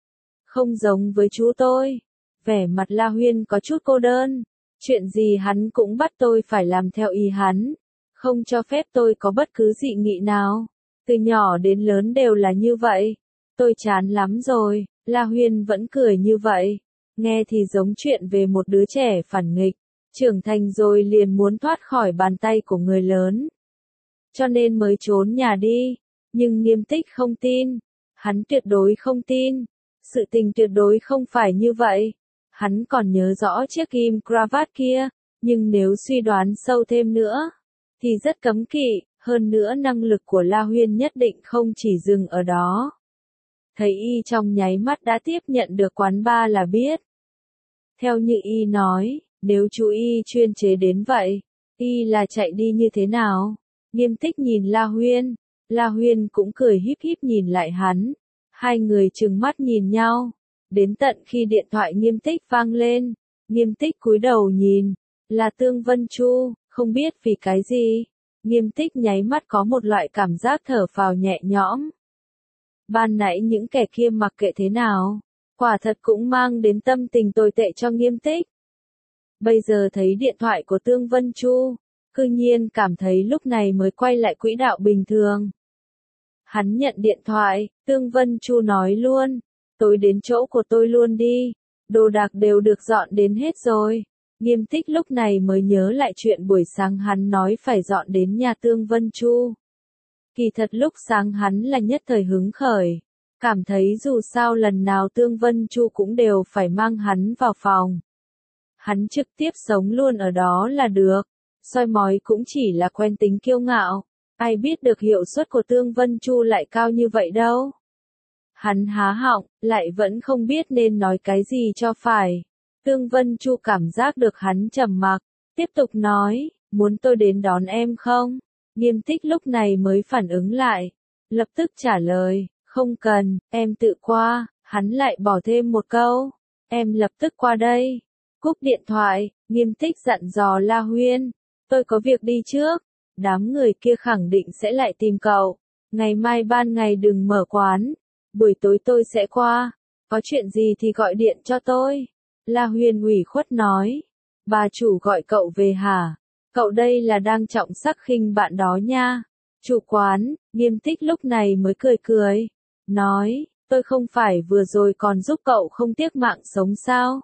Không giống với chú tôi. Vẻ mặt La Huyên có chút cô đơn. Chuyện gì hắn cũng bắt tôi phải làm theo ý hắn. Không cho phép tôi có bất cứ dị nghị nào. Từ nhỏ đến lớn đều là như vậy. Tôi chán lắm rồi. La Huyên vẫn cười như vậy. Nghe thì giống chuyện về một đứa trẻ phản nghịch. Trưởng thành rồi liền muốn thoát khỏi bàn tay của người lớn. Cho nên mới trốn nhà đi. Nhưng Nghiêm Tích không tin. Hắn tuyệt đối không tin. Sự tình tuyệt đối không phải như vậy. Hắn còn nhớ rõ chiếc ghim cravat kia. Nhưng nếu suy đoán sâu thêm nữa, thì rất cấm kỵ. Hơn nữa năng lực của La Huyên nhất định không chỉ dừng ở đó. Thấy y trong nháy mắt đã tiếp nhận được quán bar là biết. Theo như y nói, nếu chú y chuyên chế đến vậy, y là chạy đi như thế nào? Nghiêm Tích nhìn La Huyên. La Huyên cũng cười híp híp nhìn lại hắn. Hai người trừng mắt nhìn nhau. Đến tận khi điện thoại Nghiêm Tích vang lên. Nghiêm Tích cúi đầu nhìn. Là Tương Vân Chu, không biết vì cái gì. Nghiêm Tích nháy mắt có một loại cảm giác thở phào nhẹ nhõm. Ban nãy những kẻ kia mặc kệ thế nào, quả thật cũng mang đến tâm tình tồi tệ cho Nghiêm Tích. Bây giờ thấy điện thoại của Tương Vân Chu, cư nhiên cảm thấy lúc này mới quay lại quỹ đạo bình thường. Hắn nhận điện thoại, Tương Vân Chu nói luôn, tối đến chỗ của tôi luôn đi, đồ đạc đều được dọn đến hết rồi. Nghiêm Tích lúc này mới nhớ lại chuyện buổi sáng hắn nói phải dọn đến nhà Tương Vân Chu. Kỳ thật lúc sáng hắn là nhất thời hứng khởi, cảm thấy dù sao lần nào Tương Vân Chu cũng đều phải mang hắn vào phòng. Hắn trực tiếp sống luôn ở đó là được, soi mói cũng chỉ là quen tính kiêu ngạo, ai biết được hiệu suất của Tương Vân Chu lại cao như vậy đâu. Hắn há họng, lại vẫn không biết nên nói cái gì cho phải. Tương Vân Chu cảm giác được hắn trầm mặc, tiếp tục nói, muốn tôi đến đón em không? Nghiêm Tích lúc này mới phản ứng lại, lập tức trả lời, Không cần, em tự qua, hắn lại bỏ thêm một câu. Em lập tức qua đây. Cúp điện thoại, Nghiêm Tích dặn dò La Huyên. Tôi có việc đi trước. Đám người kia khẳng định sẽ lại tìm cậu. Ngày mai ban ngày đừng mở quán. Buổi tối tôi sẽ qua. Có chuyện gì thì gọi điện cho tôi. La Huyên ủy khuất nói. Bà chủ gọi cậu về hả? Cậu đây là đang trọng sắc khinh bạn đó nha. Chủ quán, Nghiêm Tích lúc này mới cười cười. Nói, tôi không phải vừa rồi còn giúp cậu không tiếc mạng sống sao?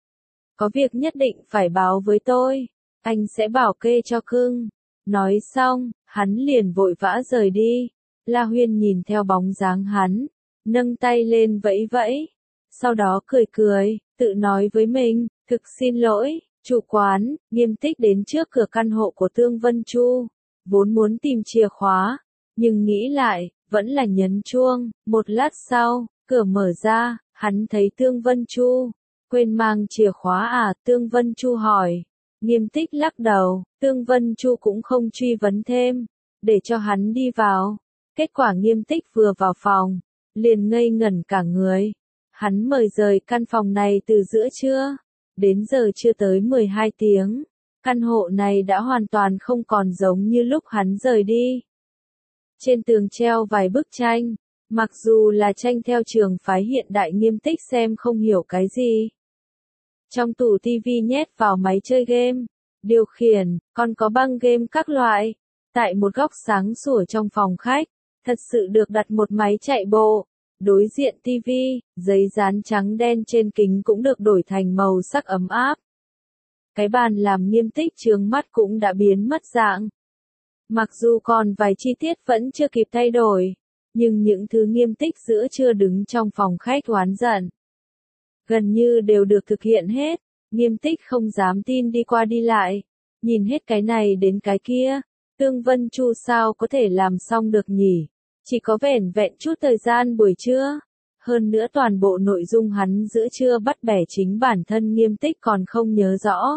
Có việc nhất định phải báo với tôi. Anh sẽ bảo kê cho cưng. Nói xong, hắn liền vội vã rời đi. La Huyên nhìn theo bóng dáng hắn, nâng tay lên vẫy vẫy. Sau đó cười cười, tự nói với mình, thực xin lỗi, chủ quán. Nghiêm Tích đến trước cửa căn hộ của Tương Vân Chu, vốn muốn tìm chìa khóa, nhưng nghĩ lại, vẫn là nhấn chuông. Một lát sau, cửa mở ra, hắn thấy Tương Vân Chu. Quên mang chìa khóa à? Tương Vân Chu hỏi. Nghiêm Tích lắc đầu, Tương Vân Chu cũng không truy vấn thêm, để cho hắn đi vào. Kết quả Nghiêm Tích vừa vào phòng, liền ngây ngẩn cả người. Hắn mời rời căn phòng này từ giữa trưa, đến giờ chưa tới 12 tiếng. Căn hộ này đã hoàn toàn không còn giống như lúc hắn rời đi. Trên tường treo vài bức tranh, mặc dù là tranh theo trường phái hiện đại Nghiêm Tích xem không hiểu cái gì. Trong tủ tivi nhét vào máy chơi game, điều khiển, còn có băng game các loại. Tại một góc sáng sủa trong phòng khách, thật sự được đặt một máy chạy bộ. Đối diện tivi, giấy dán trắng đen trên kính cũng được đổi thành màu sắc ấm áp. Cái bàn làm Nghiêm Tích chướng mắt cũng đã biến mất dạng. Mặc dù còn vài chi tiết vẫn chưa kịp thay đổi, nhưng những thứ Nghiêm Tích giữa trưa đứng trong phòng khách oán giận, gần như đều được thực hiện hết. Nghiêm Tích không dám tin đi qua đi lại, nhìn hết cái này đến cái kia. Tương Vân Chu sao có thể làm xong được nhỉ? Chỉ có vẻn vẹn chút thời gian buổi trưa. Hơn nữa toàn bộ nội dung hắn giữa trưa bắt bẻ chính bản thân Nghiêm Tích còn không nhớ rõ.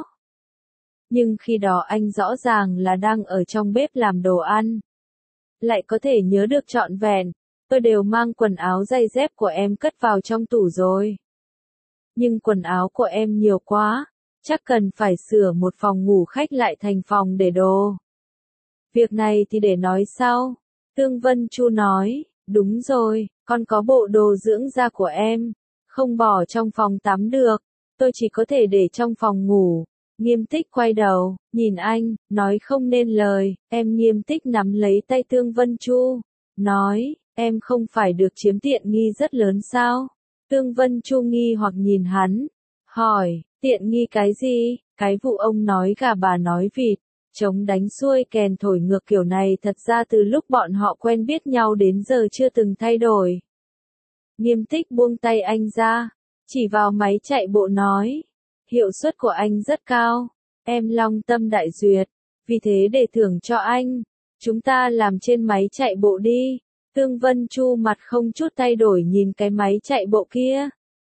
Nhưng khi đó anh rõ ràng là đang ở trong bếp làm đồ ăn. Lại có thể nhớ được trọn vẹn. Tôi đều mang quần áo giày dép của em cất vào trong tủ rồi. Nhưng quần áo của em nhiều quá, chắc cần phải sửa một phòng ngủ khách lại thành phòng để đồ. Việc này thì để nói sau. Tương Vân Chu nói, đúng rồi, còn có bộ đồ dưỡng da của em, không bỏ trong phòng tắm được, tôi chỉ có thể để trong phòng ngủ. Nghiêm Tích quay đầu, nhìn anh, nói không nên lời. Nghiêm Tích nắm lấy tay Tương Vân Chu, nói, em không phải được chiếm tiện nghi rất lớn sao? Tương Vân Chu nghi hoặc nhìn hắn, hỏi, tiện nghi cái gì? Cái vụ ông nói gà bà nói vịt, chống đánh xuôi kèn thổi ngược kiểu này thật ra từ lúc bọn họ quen biết nhau đến giờ chưa từng thay đổi. Nghiêm Tích buông tay anh ra, chỉ vào máy chạy bộ nói, hiệu suất của anh rất cao, em long tâm đại duyệt, vì thế để thưởng cho anh, chúng ta làm trên máy chạy bộ đi. Tương Vân Chu mặt không chút thay đổi nhìn cái máy chạy bộ kia.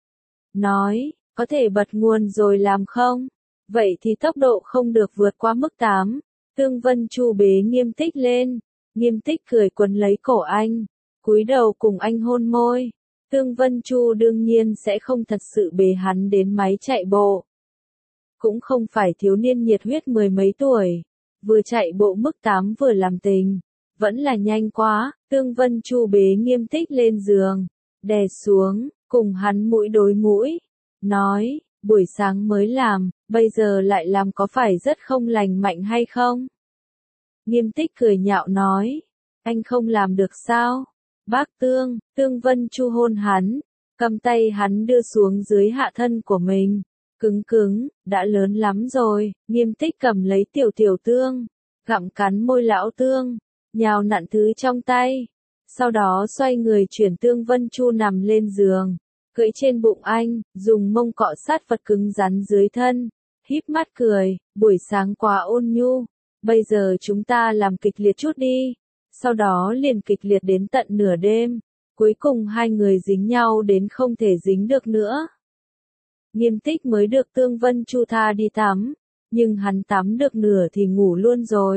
Nói, có thể bật nguồn rồi làm không? Vậy thì tốc độ không được vượt qua mức 8. Tương Vân Chu bế Nghiêm Tích lên. Nghiêm Tích cười quấn lấy cổ anh, cúi đầu cùng anh hôn môi. Tương Vân Chu đương nhiên sẽ không thật sự bế hắn đến máy chạy bộ. Cũng không phải thiếu niên nhiệt huyết mười mấy tuổi, vừa chạy bộ mức 8 vừa làm tình. Vẫn là nhanh quá. Tương Vân Chu bế Nghiêm Tích lên giường, đè xuống, cùng hắn mũi đối mũi, nói, buổi sáng mới làm, bây giờ lại làm có phải rất không lành mạnh hay không? Nghiêm Tích cười nhạo nói, anh không làm được sao? Bác Tương. Tương Vân Chu hôn hắn, cầm tay hắn đưa xuống dưới hạ thân của mình, cứng cứng, đã lớn lắm rồi. Nghiêm Tích cầm lấy tiểu Tương, gặm cắn môi lão Tương, nhào nặn thứ trong tay. Sau đó xoay người chuyển Tương Vân Chu nằm lên giường, cưỡi trên bụng anh, dùng mông cọ sát vật cứng rắn dưới thân, híp mắt cười, buổi sáng quá ôn nhu, bây giờ chúng ta làm kịch liệt chút đi. Sau đó liền kịch liệt đến tận nửa đêm, cuối cùng hai người dính nhau đến không thể dính được nữa. Nghiêm Tích mới được Tương Vân Chu tha đi tắm, nhưng hắn tắm được nửa thì ngủ luôn rồi.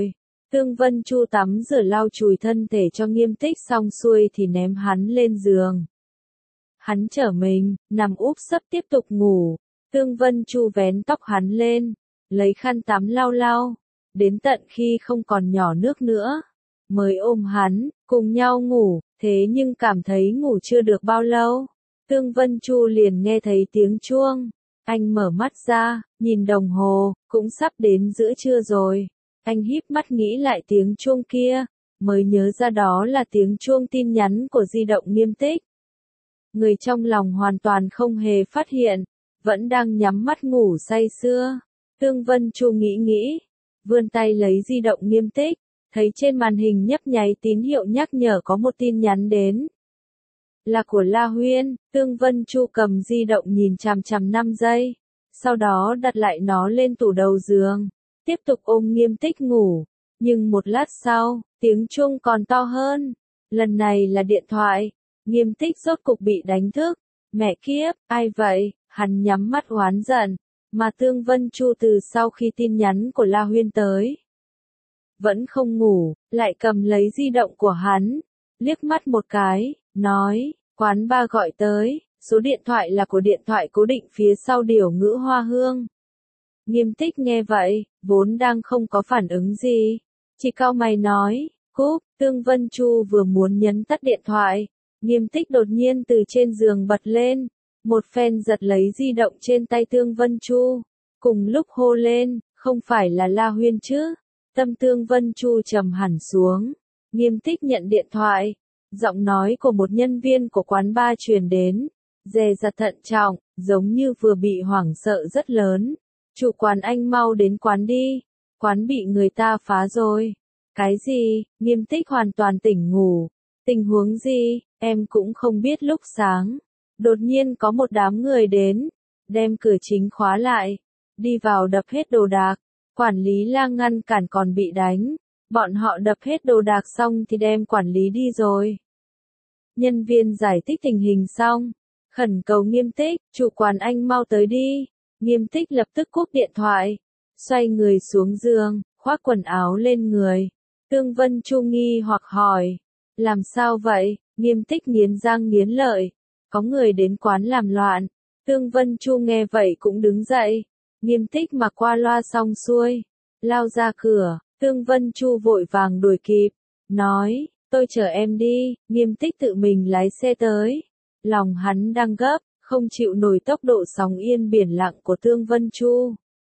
Tương Vân Chu tắm rửa lau chùi thân thể cho Nghiêm Tích xong xuôi thì ném hắn lên giường. Hắn trở mình, nằm úp sấp tiếp tục ngủ. Tương Vân Chu vén tóc hắn lên, lấy khăn tắm lau lau, đến tận khi không còn nhỏ nước nữa, mới ôm hắn, cùng nhau ngủ, thế nhưng cảm thấy ngủ chưa được bao lâu. Tương Vân Chu liền nghe thấy tiếng chuông. Anh mở mắt ra, nhìn đồng hồ, cũng sắp đến giữa trưa rồi. Anh híp mắt nghĩ lại tiếng chuông kia, mới nhớ ra đó là tiếng chuông tin nhắn của di động Nghiêm Tích. Người trong lòng hoàn toàn không hề phát hiện, vẫn đang nhắm mắt ngủ say sưa. Tương Vân Chu nghĩ, vươn tay lấy di động Nghiêm Tích, thấy trên màn hình nhấp nháy tín hiệu nhắc nhở có một tin nhắn đến. Là của La Huyên. Tương Vân Chu cầm di động nhìn chằm chằm 5 giây, sau đó đặt lại nó lên tủ đầu giường, tiếp tục ôm Nghiêm Tích ngủ. Nhưng một lát sau, tiếng chuông còn to hơn. Lần này là điện thoại. Nghiêm Tích rốt cục bị đánh thức. Mẹ kiếp, ai vậy? Hắn nhắm mắt oán giận. Mà Tương Vân Chu từ sau khi tin nhắn của La Huyên tới, vẫn không ngủ, lại cầm lấy di động của hắn, liếc mắt một cái, nói, quán ba gọi tới, số điện thoại là của điện thoại cố định phía sau điểu ngữ Hoa Hương. Nghiêm Tích nghe vậy, vốn đang không có phản ứng gì, chỉ cau mày nói, cúp. Tương Vân Chu vừa muốn nhấn tắt điện thoại, Nghiêm Tích đột nhiên từ trên giường bật lên, một phen giật lấy di động trên tay Tương Vân Chu, cùng lúc hô lên, không phải là La Huyên chứ? Tâm Tương Vân Chu trầm hẳn xuống. Nghiêm Tích nhận điện thoại, giọng nói của một nhân viên của quán bar truyền đến, dè dặt thận trọng, giống như vừa bị hoảng sợ rất lớn. Chủ quán, anh mau đến quán đi, quán bị người ta phá rồi. Cái gì? Nghiêm Tích hoàn toàn tỉnh ngủ. Tình huống gì? Em cũng không biết. Lúc sáng, đột nhiên có một đám người đến, đem cửa chính khóa lại, đi vào đập hết đồ đạc. Quản lý La ngăn cản còn bị đánh. Bọn họ đập hết đồ đạc xong thì đem quản lý đi rồi. Nhân viên giải thích tình hình xong, khẩn cầu Nghiêm Tích, chủ quán anh mau tới đi. Nghiêm Tích lập tức cúp điện thoại, xoay người xuống giường, khoác quần áo lên người. Tương Vân Chu nghi hoặc hỏi, làm sao vậy? Nghiêm Tích nghiến răng nghiến lợi, có người đến quán làm loạn. Tương Vân Chu nghe vậy cũng đứng dậy. Nghiêm Tích mà qua loa xong xuôi, lao ra cửa. Tương Vân Chu vội vàng đuổi kịp, nói, tôi chở em đi. Nghiêm Tích tự mình lái xe tới. Lòng hắn đang gấp, không chịu nổi tốc độ sóng yên biển lặng của Tương Vân Chu.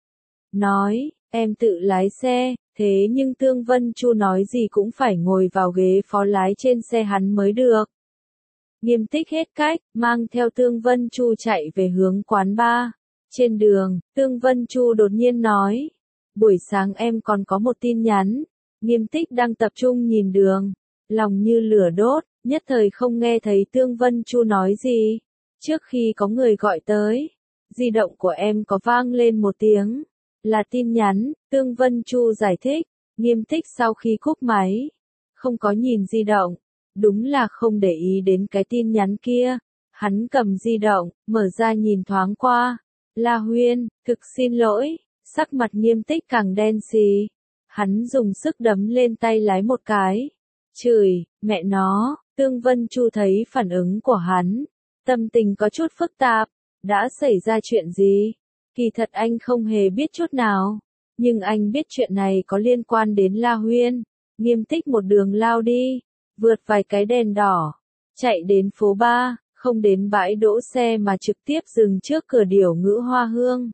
Nói, em tự lái xe. Thế nhưng Tương Vân Chu nói gì cũng phải ngồi vào ghế phó lái trên xe hắn mới được. Nghiêm Tích hết cách, mang theo Tương Vân Chu chạy về hướng quán bar. Trên đường, Tương Vân Chu đột nhiên nói, buổi sáng em còn có một tin nhắn. Nghiêm Tích đang tập trung nhìn đường, lòng như lửa đốt, nhất thời không nghe thấy Tương Vân Chu nói gì. Trước khi có người gọi tới, di động của em có vang lên một tiếng, là tin nhắn. Tương Vân Chu giải thích. Nghiêm Tích sau khi cúp máy, không có nhìn di động, đúng là không để ý đến cái tin nhắn kia. Hắn cầm di động, mở ra nhìn thoáng qua. La Huyên, thực xin lỗi. Sắc mặt Nghiêm Tích càng đen xì. Hắn dùng sức đấm lên tay lái một cái, chửi, mẹ nó. Tương Vân Chu thấy phản ứng của hắn, tâm tình có chút phức tạp. Đã xảy ra chuyện gì? Kỳ thật anh không hề biết chút nào, nhưng anh biết chuyện này có liên quan đến La Huyên. Nghiêm Tích một đường lao đi, vượt vài cái đèn đỏ, chạy đến phố Ba, không đến bãi đỗ xe mà trực tiếp dừng trước cửa điểu ngữ Hoa Hương.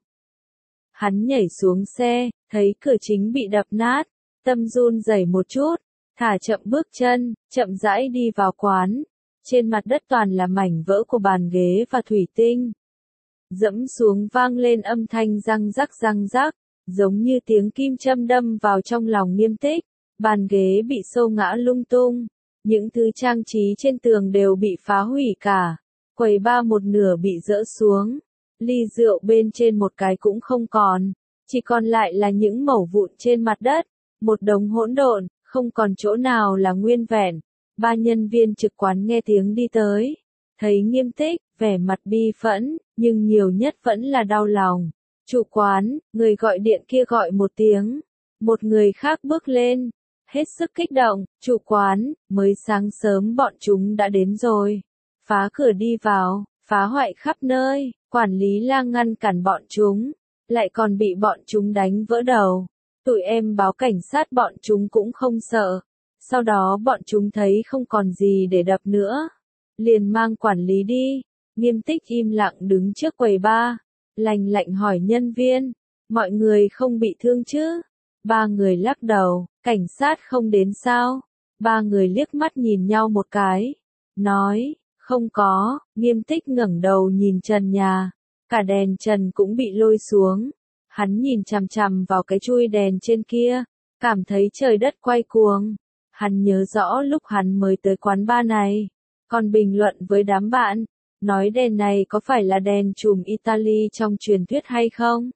Hắn nhảy xuống xe, thấy cửa chính bị đập nát, tâm run rẩy một chút, thả chậm bước chân, chậm rãi đi vào quán. Trên mặt đất toàn là mảnh vỡ của bàn ghế và thủy tinh. Dẫm xuống vang lên âm thanh răng rắc, giống như tiếng kim châm đâm vào trong lòng Nghiêm Tích. Bàn ghế bị xô ngã lung tung, những thứ trang trí trên tường đều bị phá hủy cả. Quầy bar một nửa bị dỡ xuống, ly rượu bên trên một cái cũng không còn, chỉ còn lại là những mẩu vụn trên mặt đất, một đống hỗn độn, không còn chỗ nào là nguyên vẹn. Ba nhân viên trực quán nghe tiếng đi tới, thấy Nghiêm Tích, vẻ mặt bi phẫn, nhưng nhiều nhất vẫn là đau lòng. Chủ quán, người gọi điện kia gọi một tiếng, một người khác bước lên, hết sức kích động, chủ quán, mới sáng sớm bọn chúng đã đến rồi. Phá cửa đi vào, phá hoại khắp nơi, quản lý lang ngăn cản bọn chúng, lại còn bị bọn chúng đánh vỡ đầu. Tụi em báo cảnh sát bọn chúng cũng không sợ. Sau đó bọn chúng thấy không còn gì để đập nữa. Liền mang quản lý đi. Nghiêm Tích im lặng đứng trước quầy bar. Lành lạnh hỏi nhân viên. Mọi người không bị thương chứ? Ba người lắc đầu. Cảnh sát không đến sao? Ba người liếc mắt nhìn nhau một cái. Nói, không có. Nghiêm Tích ngẩng đầu nhìn trần nhà. Cả đèn trần cũng bị lôi xuống. Hắn nhìn chằm chằm vào cái chui đèn trên kia. Cảm thấy trời đất quay cuồng. Hắn nhớ rõ lúc hắn mới tới quán bar này. Còn bình luận với đám bạn. Nói đèn này có phải là đèn chùm Italy trong truyền thuyết hay không?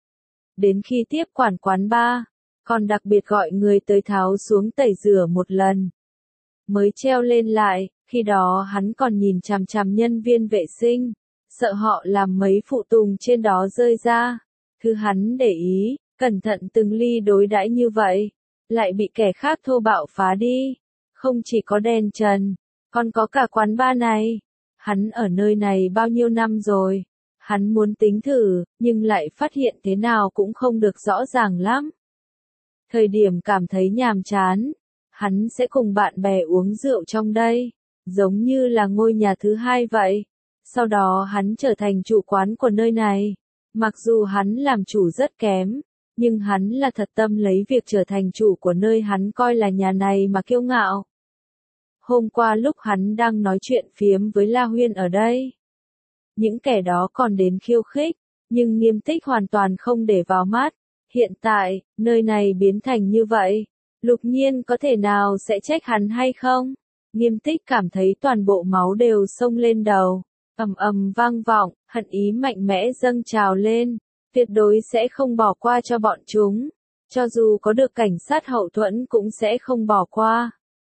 Đến khi tiếp quản quán bar, còn đặc biệt gọi người tới tháo xuống tẩy rửa một lần. Mới treo lên lại, khi đó hắn còn nhìn chằm chằm nhân viên vệ sinh, sợ họ làm mấy phụ tùng trên đó rơi ra. Thứ hắn để ý, cẩn thận từng ly đối đãi như vậy, lại bị kẻ khác thô bạo phá đi. Không chỉ có đèn trần, còn có cả quán bar này. Hắn ở nơi này bao nhiêu năm rồi. Hắn muốn tính thử, nhưng lại phát hiện thế nào cũng không được rõ ràng lắm. Thời điểm cảm thấy nhàm chán, hắn sẽ cùng bạn bè uống rượu trong đây, giống như là ngôi nhà thứ hai vậy. Sau đó hắn trở thành chủ quán của nơi này. Mặc dù hắn làm chủ rất kém, nhưng hắn là thật tâm lấy việc trở thành chủ của nơi hắn coi là nhà này mà kiêu ngạo. Hôm qua lúc hắn đang nói chuyện phiếm với La Huyên ở đây, những kẻ đó còn đến khiêu khích, nhưng Nghiêm Tích hoàn toàn không để vào mắt. Hiện tại, nơi này biến thành như vậy, Lục Nhiên có thể nào sẽ trách hắn hay không? Nghiêm Tích cảm thấy toàn bộ máu đều xông lên đầu, ầm ầm vang vọng, hận ý mạnh mẽ dâng trào lên, tuyệt đối sẽ không bỏ qua cho bọn chúng, cho dù có được cảnh sát hậu thuẫn cũng sẽ không bỏ qua.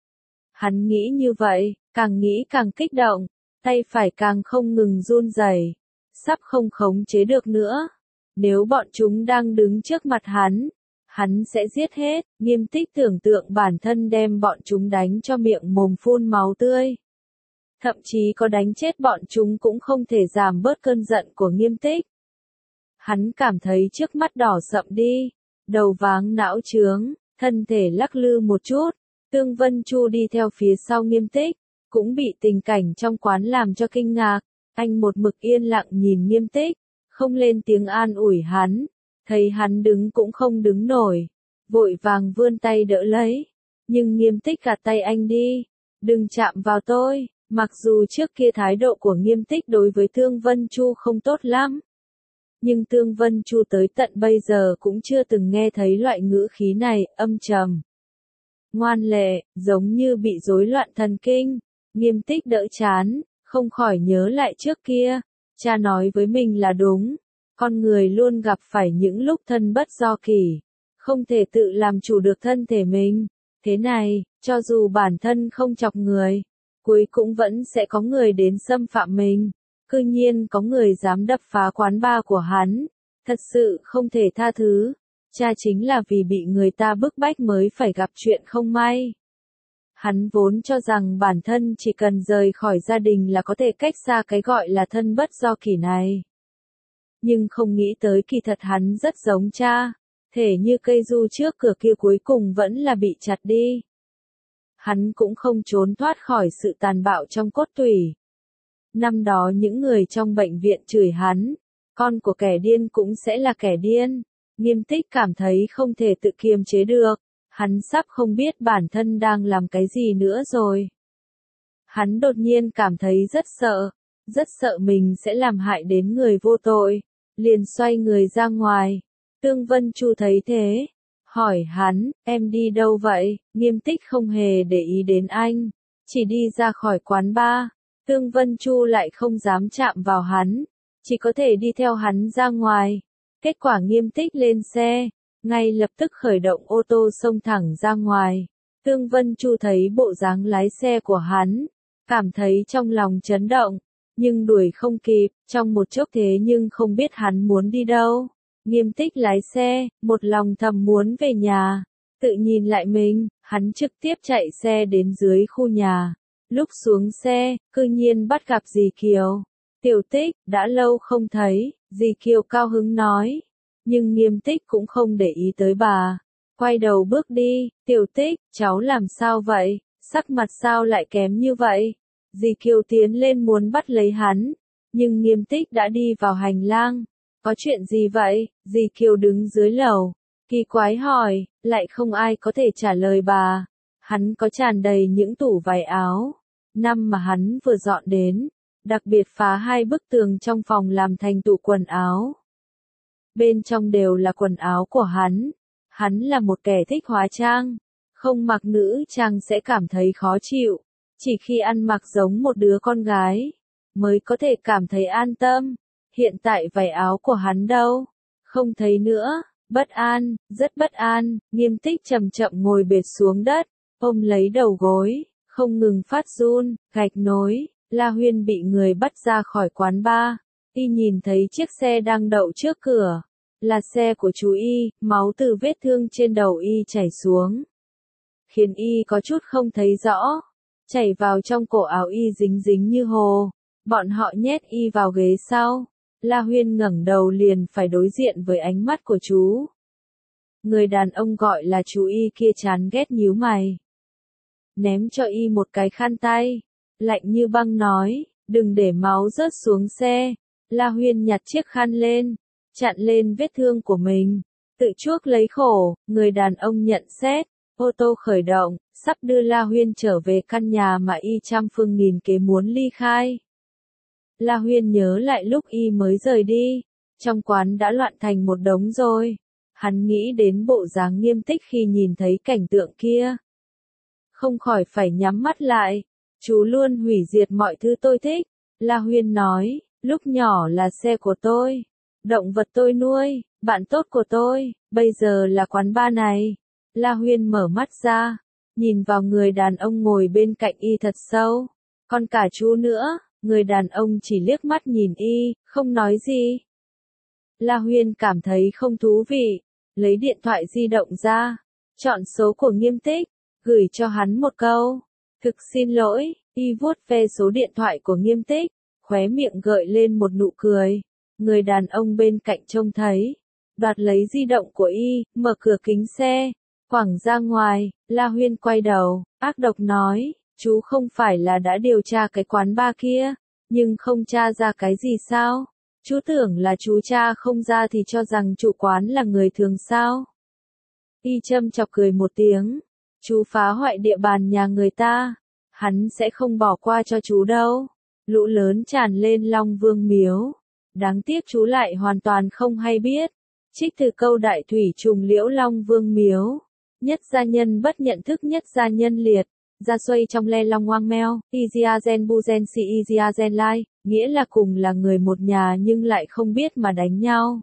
Hắn nghĩ như vậy, càng nghĩ càng kích động, tay phải càng không ngừng run rẩy, sắp không khống chế được nữa. Nếu bọn chúng đang đứng trước mặt hắn sẽ giết hết. Nghiêm Tích tưởng tượng bản thân đem bọn chúng đánh cho miệng mồm phun máu tươi. Thậm chí có đánh chết bọn chúng cũng không thể giảm bớt cơn giận của Nghiêm Tích. Hắn cảm thấy trước mắt đỏ sậm đi, đầu váng não chướng, thân thể lắc lư một chút. Tương Vân Chu đi theo phía sau Nghiêm Tích, cũng bị tình cảnh trong quán làm cho kinh ngạc. Anh một mực yên lặng nhìn Nghiêm Tích, không lên tiếng an ủi hắn. Thấy hắn đứng cũng không đứng nổi, vội vàng vươn tay đỡ lấy. Nhưng Nghiêm Tích gạt tay anh đi. Đừng chạm vào tôi. Mặc dù trước kia thái độ của Nghiêm Tích đối với Tương Vân Chu không tốt lắm, nhưng Tương Vân Chu tới tận bây giờ cũng chưa từng nghe thấy loại ngữ khí này, âm trầm, ngoan lệ, giống như bị rối loạn thần kinh. Nghiêm Tích đỡ chán, không khỏi nhớ lại trước kia, cha nói với mình là đúng, con người luôn gặp phải những lúc thân bất do kỷ, không thể tự làm chủ được thân thể mình. Thế này, cho dù bản thân không chọc người, cuối cũng vẫn sẽ có người đến xâm phạm mình. Cư nhiên có người dám đập phá quán bar của hắn, thật sự không thể tha thứ. Cha chính là vì bị người ta bức bách mới phải gặp chuyện không may. Hắn vốn cho rằng bản thân chỉ cần rời khỏi gia đình là có thể cách xa cái gọi là thân bất do kỷ này. Nhưng không nghĩ tới kỳ thật hắn rất giống cha, thể như cây du trước cửa kia cuối cùng vẫn là bị chặt đi. Hắn cũng không trốn thoát khỏi sự tàn bạo trong cốt tủy. Năm đó những người trong bệnh viện chửi hắn, con của kẻ điên cũng sẽ là kẻ điên. Nghiêm Tích cảm thấy không thể tự kiềm chế được, hắn sắp không biết bản thân đang làm cái gì nữa rồi. Hắn đột nhiên cảm thấy rất sợ mình sẽ làm hại đến người vô tội, liền xoay người ra ngoài. Tương Vân Chu thấy thế, hỏi hắn, em đi đâu vậy? Nghiêm Tích không hề để ý đến anh, chỉ đi ra khỏi quán bar. Tương Vân Chu lại không dám chạm vào hắn, chỉ có thể đi theo hắn ra ngoài. Kết quả Nghiêm Tích lên xe, ngay lập tức khởi động ô tô xông thẳng ra ngoài. Tương Vân Chu thấy bộ dáng lái xe của hắn, cảm thấy trong lòng chấn động, nhưng đuổi không kịp, trong một chốc thế nhưng không biết hắn muốn đi đâu. Nghiêm Tích lái xe, một lòng thầm muốn về nhà, tự nhìn lại mình, Hắn trực tiếp chạy xe đến dưới khu nhà. Lúc xuống xe, cư nhiên bắt gặp dì Kiều. Tiểu Tích, đã lâu không thấy, dì Kiều cao hứng nói. Nhưng Nghiêm Tích cũng không để ý tới bà. Quay đầu bước đi, Tiểu Tích, cháu làm sao vậy, sắc mặt sao lại kém như vậy? Dì Kiều tiến lên muốn bắt lấy hắn, nhưng Nghiêm Tích đã đi vào hành lang. Có chuyện gì vậy? Dì Kiều đứng dưới lầu, kỳ quái hỏi, lại không ai có thể trả lời bà. Hắn có tràn đầy những tủ váy áo. Năm mà hắn vừa dọn đến, đặc biệt phá 2 bức tường trong phòng làm thành tủ quần áo. Bên trong đều là quần áo của hắn. Hắn là một kẻ thích hóa trang, không mặc nữ trang sẽ cảm thấy khó chịu, chỉ khi ăn mặc giống một đứa con gái, mới có thể cảm thấy an tâm. Hiện tại váy áo của hắn đâu? Không thấy nữa, bất an, rất bất an, Nghiêm Tích chậm chậm ngồi bệt xuống đất, ôm lấy đầu gối, không ngừng phát run, gạch nối, La Huyên bị người bắt ra khỏi quán bar, y nhìn thấy chiếc xe đang đậu trước cửa. Là xe của chú Y, máu từ vết thương trên đầu Y chảy xuống. Khiến Y có chút không thấy rõ. Chảy vào trong cổ áo Y dính dính như hồ. Bọn họ nhét Y vào ghế sau. La Huyên ngẩng đầu liền phải đối diện với ánh mắt của chú. Người đàn ông gọi là chú Y kia chán ghét nhíu mày. Ném cho Y một cái khăn tay. Lạnh như băng nói, đừng để máu rớt xuống xe. La Huyên nhặt chiếc khăn lên. Chặn lên vết thương của mình, tự chuốc lấy khổ, người đàn ông nhận xét, ô tô khởi động, sắp đưa La Huyên trở về căn nhà mà Y trăm phương nghìn kế muốn ly khai. La Huyên nhớ lại lúc Y mới rời đi, trong quán đã loạn thành một đống rồi. Hắn nghĩ đến bộ dáng Nghiêm Tích khi nhìn thấy cảnh tượng kia. Không khỏi phải nhắm mắt lại, chú luôn hủy diệt mọi thứ tôi thích. La Huyên nói, lúc nhỏ là xe của tôi. Động vật tôi nuôi, bạn tốt của tôi, bây giờ là quán bar này. La Huyên mở mắt ra, nhìn vào người đàn ông ngồi bên cạnh Y thật sâu. Còn cả chú nữa, người đàn ông chỉ liếc mắt nhìn Y, không nói gì. La Huyên cảm thấy không thú vị, lấy điện thoại di động ra, chọn số của Nghiêm Tích, gửi cho hắn một câu. Thực xin lỗi, Y vuốt ve số điện thoại của Nghiêm Tích, khóe miệng gợi lên một nụ cười. Người đàn ông bên cạnh trông thấy, đoạt lấy di động của Y, mở cửa kính xe, quẳng ra ngoài. La Huyên quay đầu, ác độc nói, chú không phải là đã điều tra cái quán bar kia, nhưng không tra ra cái gì sao? Chú tưởng là chú tra không ra thì cho rằng chủ quán là người thường sao? Y châm chọc cười một tiếng, chú phá hoại địa bàn nhà người ta, hắn sẽ không bỏ qua cho chú đâu. Lũ lớn tràn lên Long Vương miếu. Đáng tiếc chú lại hoàn toàn không hay biết. Trích từ câu Đại Thủy Trùng Liễu Long Vương miếu. Nhất gia nhân bất nhận thức nhất gia nhân liệt. Gia xoay trong le long ngoang meo, Iziazen buzen si Iziazen lai, nghĩa là cùng là người một nhà nhưng lại không biết mà đánh nhau.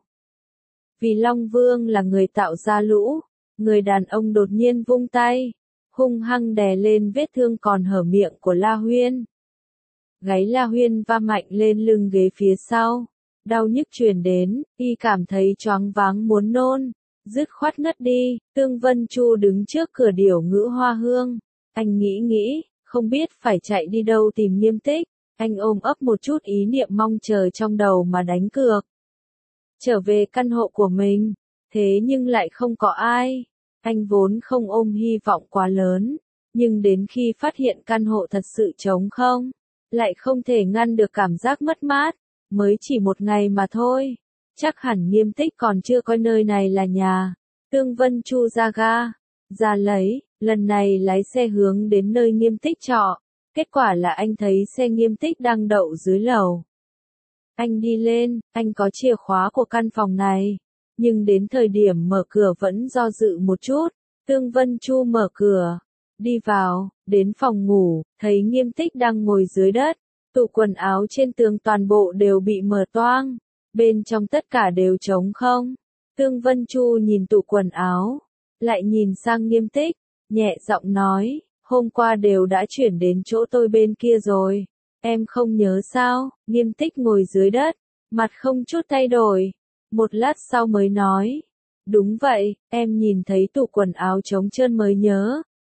Vì Long Vương là người tạo ra lũ, người đàn ông đột nhiên vung tay, hung hăng đè lên vết thương còn hở miệng của La Huyên. Gáy La Huyên va mạnh lên lưng ghế phía sau. Đau nhức truyền đến, Y cảm thấy choáng váng muốn nôn, dứt khoát ngất đi. Tương Vân Chu đứng trước cửa Điểu Ngữ Hoa Hương. Anh nghĩ, không biết phải chạy đi đâu tìm Nghiêm Tích. Anh ôm ấp một chút ý niệm mong chờ trong đầu mà đánh cược. Trở về căn hộ của mình, thế nhưng lại không có ai. Anh vốn không ôm hy vọng quá lớn, nhưng đến khi phát hiện căn hộ thật sự trống không, lại không thể ngăn được cảm giác mất mát. Mới chỉ một ngày mà thôi, chắc hẳn Nghiêm Tích còn chưa coi nơi này là nhà. Tương Vân Chu ra ga, ra lấy, lần này lái xe hướng đến nơi Nghiêm Tích trọ. Kết quả là anh thấy xe Nghiêm Tích đang đậu dưới lầu. Anh đi lên, anh có chìa khóa của căn phòng này, nhưng đến thời điểm mở cửa vẫn do dự một chút. Tương Vân Chu mở cửa, đi vào, đến phòng ngủ, thấy Nghiêm Tích đang ngồi dưới đất. Tủ quần áo trên tường toàn bộ đều bị mở toang, bên trong tất cả đều trống không. Tương Vân Chu nhìn tủ quần áo, lại nhìn sang Nghiêm Tích, nhẹ giọng nói, hôm qua đều đã chuyển đến chỗ tôi bên kia rồi, em không nhớ sao? Nghiêm Tích ngồi dưới đất, mặt không chút thay đổi, một lát sau mới nói, đúng vậy, em nhìn thấy tủ quần áo trống trơn mới nhớ,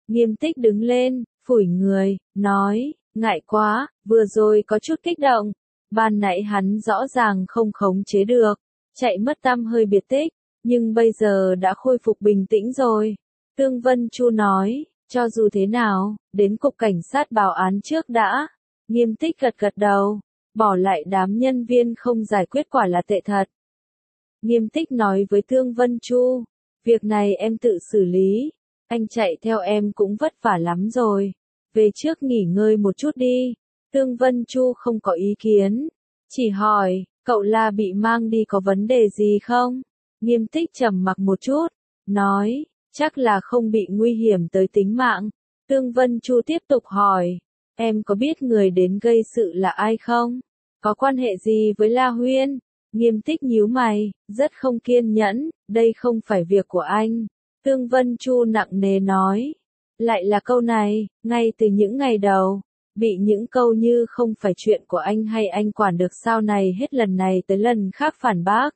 Nghiêm Tích đứng lên, phủi người, nói, ngại quá, vừa rồi có chút kích động. Ban nãy hắn rõ ràng không khống chế được, chạy mất tăm hơi biệt tích, nhưng bây giờ đã khôi phục bình tĩnh rồi. Tương Vân Chu nói, cho dù thế nào, đến cục cảnh sát báo án trước đã. Nghiêm Tích gật gật đầu, bỏ lại đám nhân viên không giải quyết quả là tệ thật. Nghiêm Tích nói với Tương Vân Chu, việc này em tự xử lý, anh chạy theo em cũng vất vả lắm rồi, về trước nghỉ ngơi một chút đi. Tương Vân Chu không có ý kiến, chỉ hỏi, cậu La bị mang đi có vấn đề gì không? Nghiêm Tích trầm mặc một chút, nói, chắc là không bị nguy hiểm tới tính mạng. Tương Vân Chu tiếp tục hỏi, em có biết người đến gây sự là ai không? Có quan hệ gì với La Huyên? Nghiêm Tích nhíu mày, rất không kiên nhẫn, đây không phải việc của anh. Tương Vân Chu nặng nề nói, lại là câu này, ngay từ những ngày đầu, bị những câu như không phải chuyện của anh hay anh quản được sao này hết lần này tới lần khác phản bác.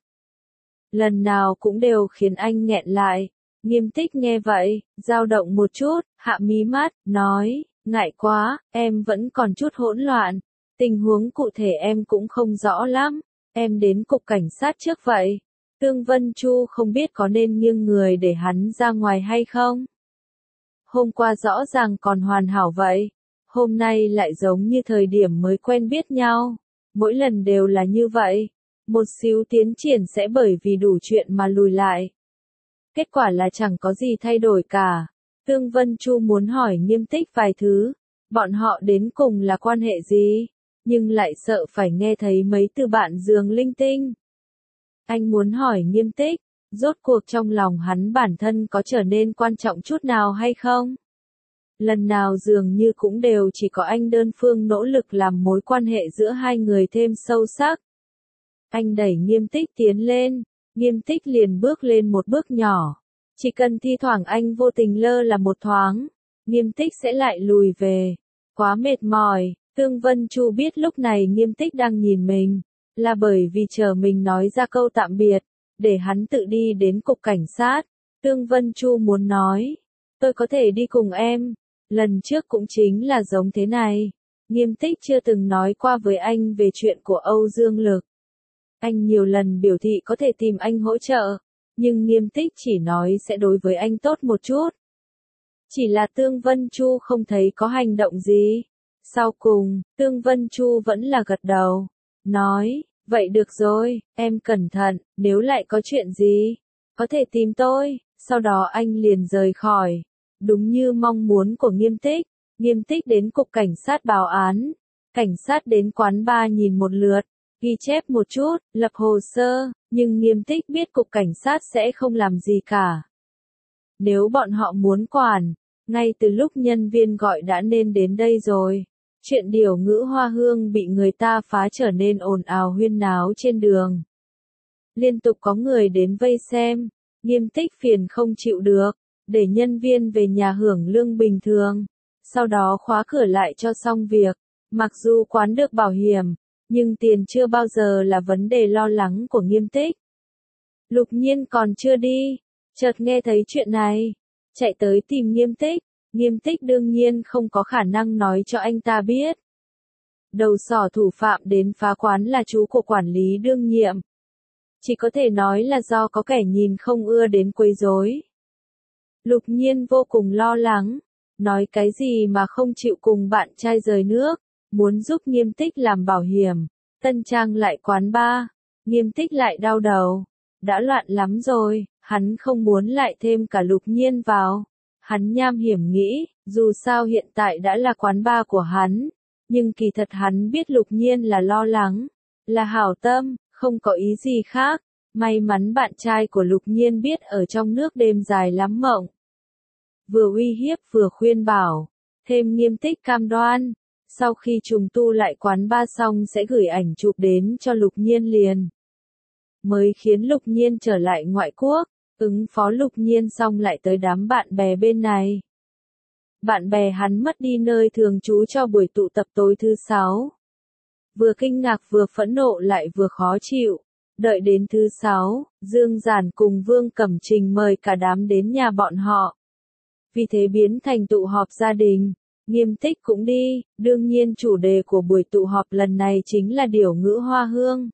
Lần nào cũng đều khiến anh nghẹn lại. Nghiêm Tích nghe vậy, dao động một chút, hạ mí mắt, nói, ngại quá, em vẫn còn chút hỗn loạn, tình huống cụ thể em cũng không rõ lắm, em đến cục cảnh sát trước vậy. Tương Vân Chu không biết có nên nghiêng người để hắn ra ngoài hay không. Hôm qua rõ ràng còn hoàn hảo vậy, hôm nay lại giống như thời điểm mới quen biết nhau, mỗi lần đều là như vậy, một xíu tiến triển sẽ bởi vì đủ chuyện mà lùi lại. Kết quả là chẳng có gì thay đổi cả. Tương Vân Chu muốn hỏi Nghiêm Tích vài thứ, bọn họ đến cùng là quan hệ gì, nhưng lại sợ phải nghe thấy mấy từ bạn giường linh tinh. Anh muốn hỏi Nghiêm Tích, rốt cuộc trong lòng hắn bản thân có trở nên quan trọng chút nào hay không? Lần nào dường như cũng đều chỉ có anh đơn phương nỗ lực làm mối quan hệ giữa hai người thêm sâu sắc. Anh đẩy Nghiêm Tích tiến lên, Nghiêm Tích liền bước lên một bước nhỏ. Chỉ cần thi thoảng anh vô tình lơ là một thoáng, Nghiêm Tích sẽ lại lùi về. Quá mệt mỏi, Tương Vân Chu biết lúc này Nghiêm Tích đang nhìn mình, là bởi vì chờ mình nói ra câu tạm biệt, để hắn tự đi đến cục cảnh sát. Tương Vân Chu muốn nói, tôi có thể đi cùng em. Lần trước cũng chính là giống thế này. Nghiêm Tích chưa từng nói qua với anh về chuyện của Âu Dương Lực. Anh nhiều lần biểu thị có thể tìm anh hỗ trợ, nhưng Nghiêm Tích chỉ nói sẽ đối với anh tốt một chút. Chỉ là Tương Vân Chu không thấy có hành động gì. Sau cùng, Tương Vân Chu vẫn là gật đầu, nói, vậy được rồi, em cẩn thận, nếu lại có chuyện gì, có thể tìm tôi. Sau đó anh liền rời khỏi. Đúng như mong muốn của Nghiêm Tích, Nghiêm Tích đến cục cảnh sát báo án. Cảnh sát đến quán bar nhìn một lượt, ghi chép một chút, lập hồ sơ, nhưng Nghiêm Tích biết cục cảnh sát sẽ không làm gì cả. Nếu bọn họ muốn quản, ngay từ lúc nhân viên gọi đã nên đến đây rồi. Chuyện điểu ngữ Hoa Hương bị người ta phá trở nên ồn ào huyên náo trên đường. Liên tục có người đến vây xem, Nghiêm Tích phiền không chịu được, để nhân viên về nhà hưởng lương bình thường. Sau đó khóa cửa lại cho xong việc. Mặc dù quán được bảo hiểm, nhưng tiền chưa bao giờ là vấn đề lo lắng của Nghiêm Tích. Lục Nhiên còn chưa đi, chợt nghe thấy chuyện này, chạy tới tìm Nghiêm Tích. Nghiêm Tích đương nhiên không có khả năng nói cho anh ta biết. Đầu sỏ thủ phạm đến phá quán là chú của quản lý đương nhiệm. Chỉ có thể nói là do có kẻ nhìn không ưa đến quấy rối. Lục Nhiên vô cùng lo lắng, nói cái gì mà không chịu cùng bạn trai rời nước, muốn giúp Nghiêm Tích làm bảo hiểm. Tân Trang lại quán bar, Nghiêm Tích lại đau đầu. Đã loạn lắm rồi, hắn không muốn lại thêm cả Lục Nhiên vào. Hắn nham hiểm nghĩ, dù sao hiện tại đã là quán bar của hắn, nhưng kỳ thật hắn biết Lục Nhiên là lo lắng, là hảo tâm, không có ý gì khác. May mắn bạn trai của Lục Nhiên biết ở trong nước đêm dài lắm mộng. Vừa uy hiếp vừa khuyên bảo, thêm Nghiêm Tích cam đoan, sau khi trùng tu lại quán bar xong sẽ gửi ảnh chụp đến cho Lục Nhiên liền. Mới khiến Lục Nhiên trở lại ngoại quốc. Ứng phó Lục Nhiên xong lại tới đám bạn bè bên này. Bạn bè hắn mất đi nơi thường trú cho buổi tụ tập tối thứ 6. Vừa kinh ngạc vừa phẫn nộ lại vừa khó chịu. Đợi đến thứ 6, Dương Giản cùng Vương Cẩm Trình mời cả đám đến nhà bọn họ. vì thế biến thành tụ họp gia đình. Nghiêm Tích cũng đi, đương nhiên chủ đề của buổi tụ họp lần này chính là điểu ngữ hoa hương.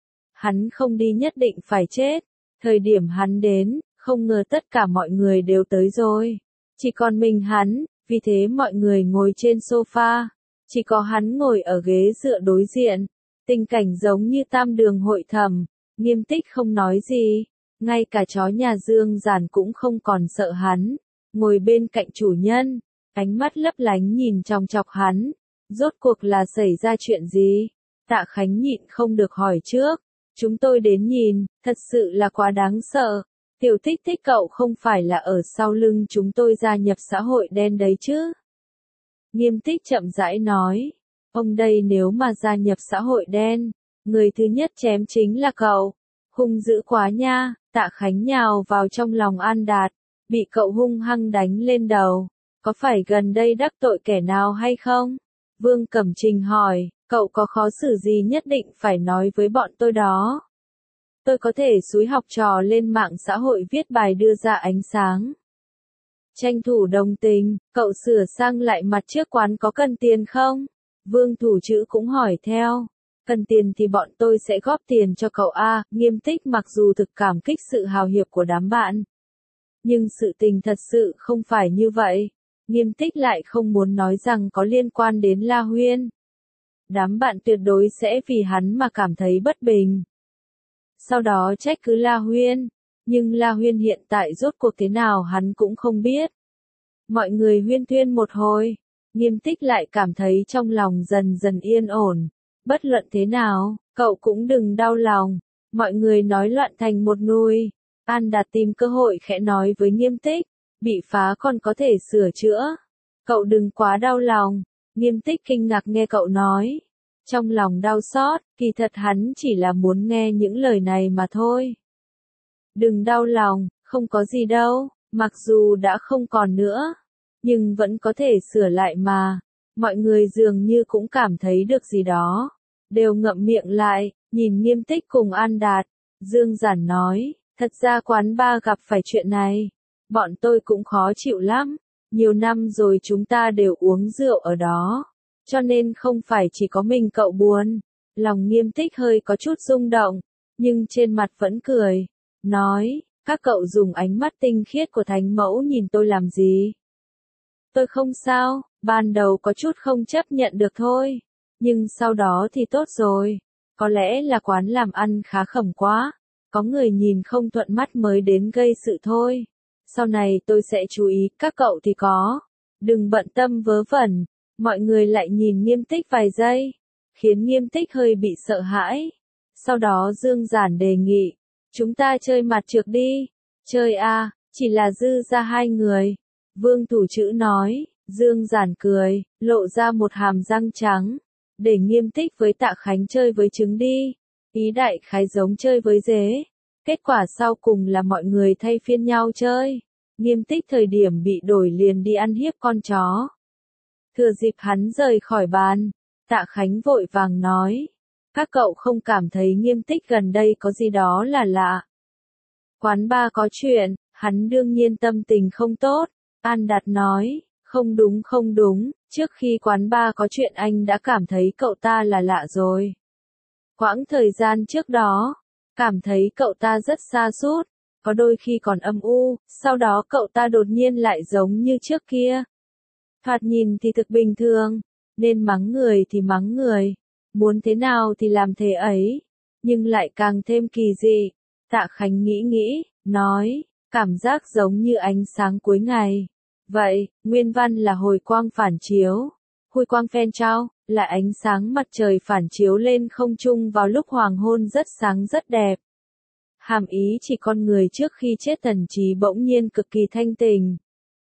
Hắn không đi nhất định phải chết, thời điểm hắn đến, không ngờ tất cả mọi người đều tới rồi. Chỉ còn mình hắn, vì thế mọi người ngồi trên sofa, chỉ có hắn ngồi ở ghế dựa đối diện. Tình cảnh giống như tam đường hội thẩm, Nghiêm Tích không nói gì, ngay cả chó nhà Dương Giản cũng không còn sợ hắn, ngồi bên cạnh chủ nhân, ánh mắt lấp lánh nhìn chòng chọc hắn, rốt cuộc là xảy ra chuyện gì? Tạ Khánh nhịn không được hỏi trước, chúng tôi đến nhìn, thật sự là quá đáng sợ, Tiểu Thích Thích cậu không phải là ở sau lưng chúng tôi gia nhập xã hội đen đấy chứ? Nghiêm Tích chậm rãi nói, ông đây nếu mà gia nhập xã hội đen, người thứ nhất chém chính là cậu, hung dữ quá nha. Tạ Khánh nhào vào trong lòng An Đạt, bị cậu hung hăng đánh lên đầu, có phải gần đây đắc tội kẻ nào hay không? Vương Cẩm Trình hỏi, cậu có khó xử gì nhất định phải nói với bọn tôi đó. Tôi có thể xúi học trò lên mạng xã hội viết bài đưa ra ánh sáng. Tranh thủ đồng tình, cậu sửa sang lại mặt trước quán có cần tiền không? Vương Thủ Chữ cũng hỏi theo. Cần tiền thì bọn tôi sẽ góp tiền cho cậu a. Nghiêm Tích mặc dù thực cảm kích sự hào hiệp của đám bạn. Nhưng sự tình thật sự không phải như vậy. Nghiêm Tích lại không muốn nói rằng có liên quan đến La Huyên. Đám bạn tuyệt đối sẽ vì hắn mà cảm thấy bất bình. Sau đó trách cứ La Huyên. Nhưng La Huyên hiện tại rốt cuộc thế nào hắn cũng không biết. Mọi người huyên thuyên một hồi. Nghiêm Tích lại cảm thấy trong lòng dần dần yên ổn. Bất luận thế nào, cậu cũng đừng đau lòng. Mọi người nói loạn thành một nùi. An Đạt tìm cơ hội khẽ nói với Nghiêm Tích. Bị phá còn có thể sửa chữa. Cậu đừng quá đau lòng. Nghiêm Tích kinh ngạc nghe cậu nói. Trong lòng đau xót, kỳ thật hắn chỉ là muốn nghe những lời này mà thôi. Đừng đau lòng, không có gì đâu, mặc dù đã không còn nữa. Nhưng vẫn có thể sửa lại mà. Mọi người dường như cũng cảm thấy được gì đó. Đều ngậm miệng lại, nhìn Nghiêm Tích cùng An Đạt. Dương Giản nói, thật ra quán bar gặp phải chuyện này. Bọn tôi cũng khó chịu lắm. Nhiều năm rồi chúng ta đều uống rượu ở đó. Cho nên không phải chỉ có mình cậu buồn. Lòng Nghiêm Tích hơi có chút rung động. Nhưng trên mặt vẫn cười. Nói, các cậu dùng ánh mắt tinh khiết của thánh mẫu nhìn tôi làm gì? Tôi không sao, ban đầu có chút không chấp nhận được thôi. Nhưng sau đó thì tốt rồi. Có lẽ là quán làm ăn khá khẩm quá. Có người nhìn không thuận mắt mới đến gây sự thôi. Sau này tôi sẽ chú ý, các cậu thì có. Đừng bận tâm vớ vẩn. Mọi người lại nhìn Nghiêm Tích vài giây. Khiến Nghiêm Tích hơi bị sợ hãi. Sau đó Dương Giản đề nghị. Chúng ta chơi mặt trược đi. Chơi à, chỉ là dư ra hai người. Vương Thủ Chữ nói. Dương Giản cười, lộ ra một hàm răng trắng. Để Nghiêm Tích với Tạ Khánh chơi với trứng đi. Ý đại khái giống chơi với dế. Kết quả sau cùng là mọi người thay phiên nhau chơi. Nghiêm Tích thời điểm bị đổi liền đi ăn hiếp con chó. Thừa dịp hắn rời khỏi bàn, Tạ Khánh vội vàng nói. Các cậu không cảm thấy Nghiêm Tích gần đây có gì đó là lạ. Quán bar có chuyện, hắn đương nhiên tâm tình không tốt. An Đạt nói, không đúng, trước khi quán bar có chuyện anh đã cảm thấy cậu ta là lạ rồi. Quãng thời gian trước đó, cảm thấy cậu ta rất xa sút, có đôi khi còn âm u, sau đó cậu ta đột nhiên lại giống như trước kia. Thoạt nhìn thì thực bình thường, nên mắng người thì mắng người, muốn thế nào thì làm thế ấy, nhưng lại càng thêm kỳ dị. Tạ Khánh nghĩ, nói, cảm giác giống như ánh sáng cuối ngày. Vậy, nguyên văn là hồi quang phản chiếu. Hồi quang phen trao, là ánh sáng mặt trời phản chiếu lên không trung vào lúc hoàng hôn rất sáng rất đẹp. Hàm ý chỉ con người trước khi chết thần trí bỗng nhiên cực kỳ thanh tình.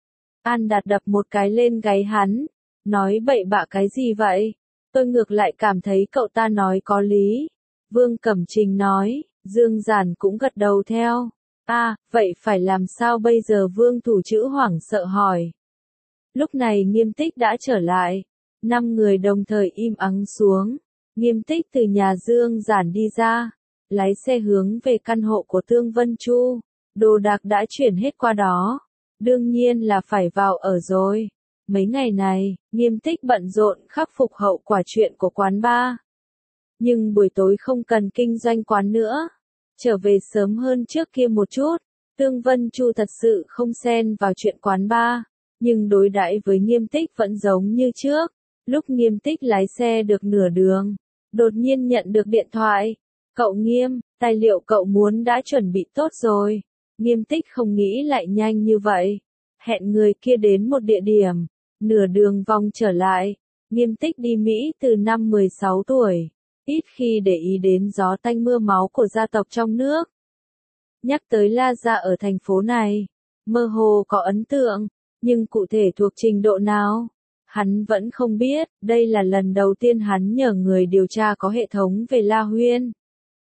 An Đạt đập một cái lên gáy hắn, nói bậy bạ cái gì vậy? Tôi ngược lại cảm thấy cậu ta nói có lý. Vương Cẩm Trình nói, Dương Giản cũng gật đầu theo. Vậy phải làm sao bây giờ? Vương Thủ Chữ hoảng sợ hỏi. Lúc này Nghiêm Tích đã trở lại. 5 người đồng thời im ắng xuống. Nghiêm Tích từ nhà Dương Giản đi ra. Lái xe hướng về căn hộ của Tương Vân Chu. Đồ đạc đã chuyển hết qua đó. đương nhiên là phải vào ở rồi. Mấy ngày này, Nghiêm Tích bận rộn khắc phục hậu quả chuyện của quán bar. Nhưng buổi tối không cần kinh doanh quán nữa. Trở về sớm hơn trước kia một chút. Tương Vân Chu thật sự không xen vào chuyện quán bar. Nhưng đối đãi với Nghiêm Tích vẫn giống như trước. Lúc Nghiêm Tích lái xe được nửa đường, đột nhiên nhận được điện thoại. Cậu Nghiêm, tài liệu cậu muốn đã chuẩn bị tốt rồi. Nghiêm Tích không nghĩ lại nhanh như vậy. Hẹn người kia đến một địa điểm. Nửa đường vòng trở lại. Nghiêm Tích đi Mỹ từ năm 16 tuổi. Ít khi để ý đến gió tanh mưa máu của gia tộc trong nước. Nhắc tới La gia ở thành phố này, mơ hồ có ấn tượng, nhưng cụ thể thuộc trình độ nào, hắn vẫn không biết. Đây là lần đầu tiên hắn nhờ người điều tra có hệ thống về La Huyên.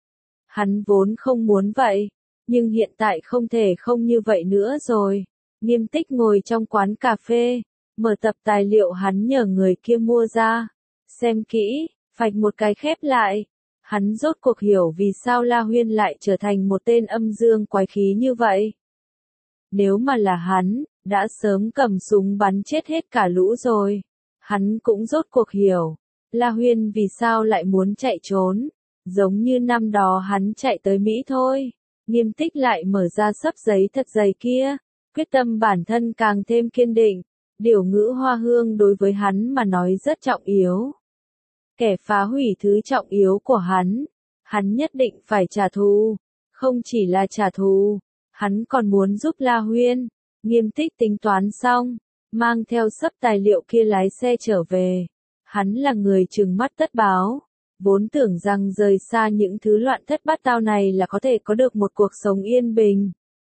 Hắn vốn không muốn vậy, nhưng hiện tại không thể không như vậy nữa rồi. Nghiêm Tích ngồi trong quán cà phê, mở tập tài liệu hắn nhờ người kia mua ra, xem kỹ, phạch một cái khép lại. Hắn rốt cuộc hiểu vì sao La Huyên lại trở thành một tên âm dương quái khí như vậy. Nếu mà là hắn, đã sớm cầm súng bắn chết hết cả lũ rồi. Hắn cũng rốt cuộc hiểu, La Huyên vì sao lại muốn chạy trốn, giống như năm đó hắn chạy tới Mỹ thôi. Nghiêm Tích lại mở ra xấp giấy thật dày kia, quyết tâm bản thân càng thêm kiên định. Điều ngữ hoa hương đối với hắn mà nói rất trọng yếu. Kẻ phá hủy thứ trọng yếu của hắn nhất định phải trả thù. Không chỉ là trả thù, hắn còn muốn giúp La Huyên. Nghiêm Tích tính toán xong, mang theo xấp tài liệu kia lái xe trở về. Hắn là người trừng mắt tất báo, vốn tưởng rằng rời xa những thứ loạn thất bát tao này là có thể có được một cuộc sống yên bình.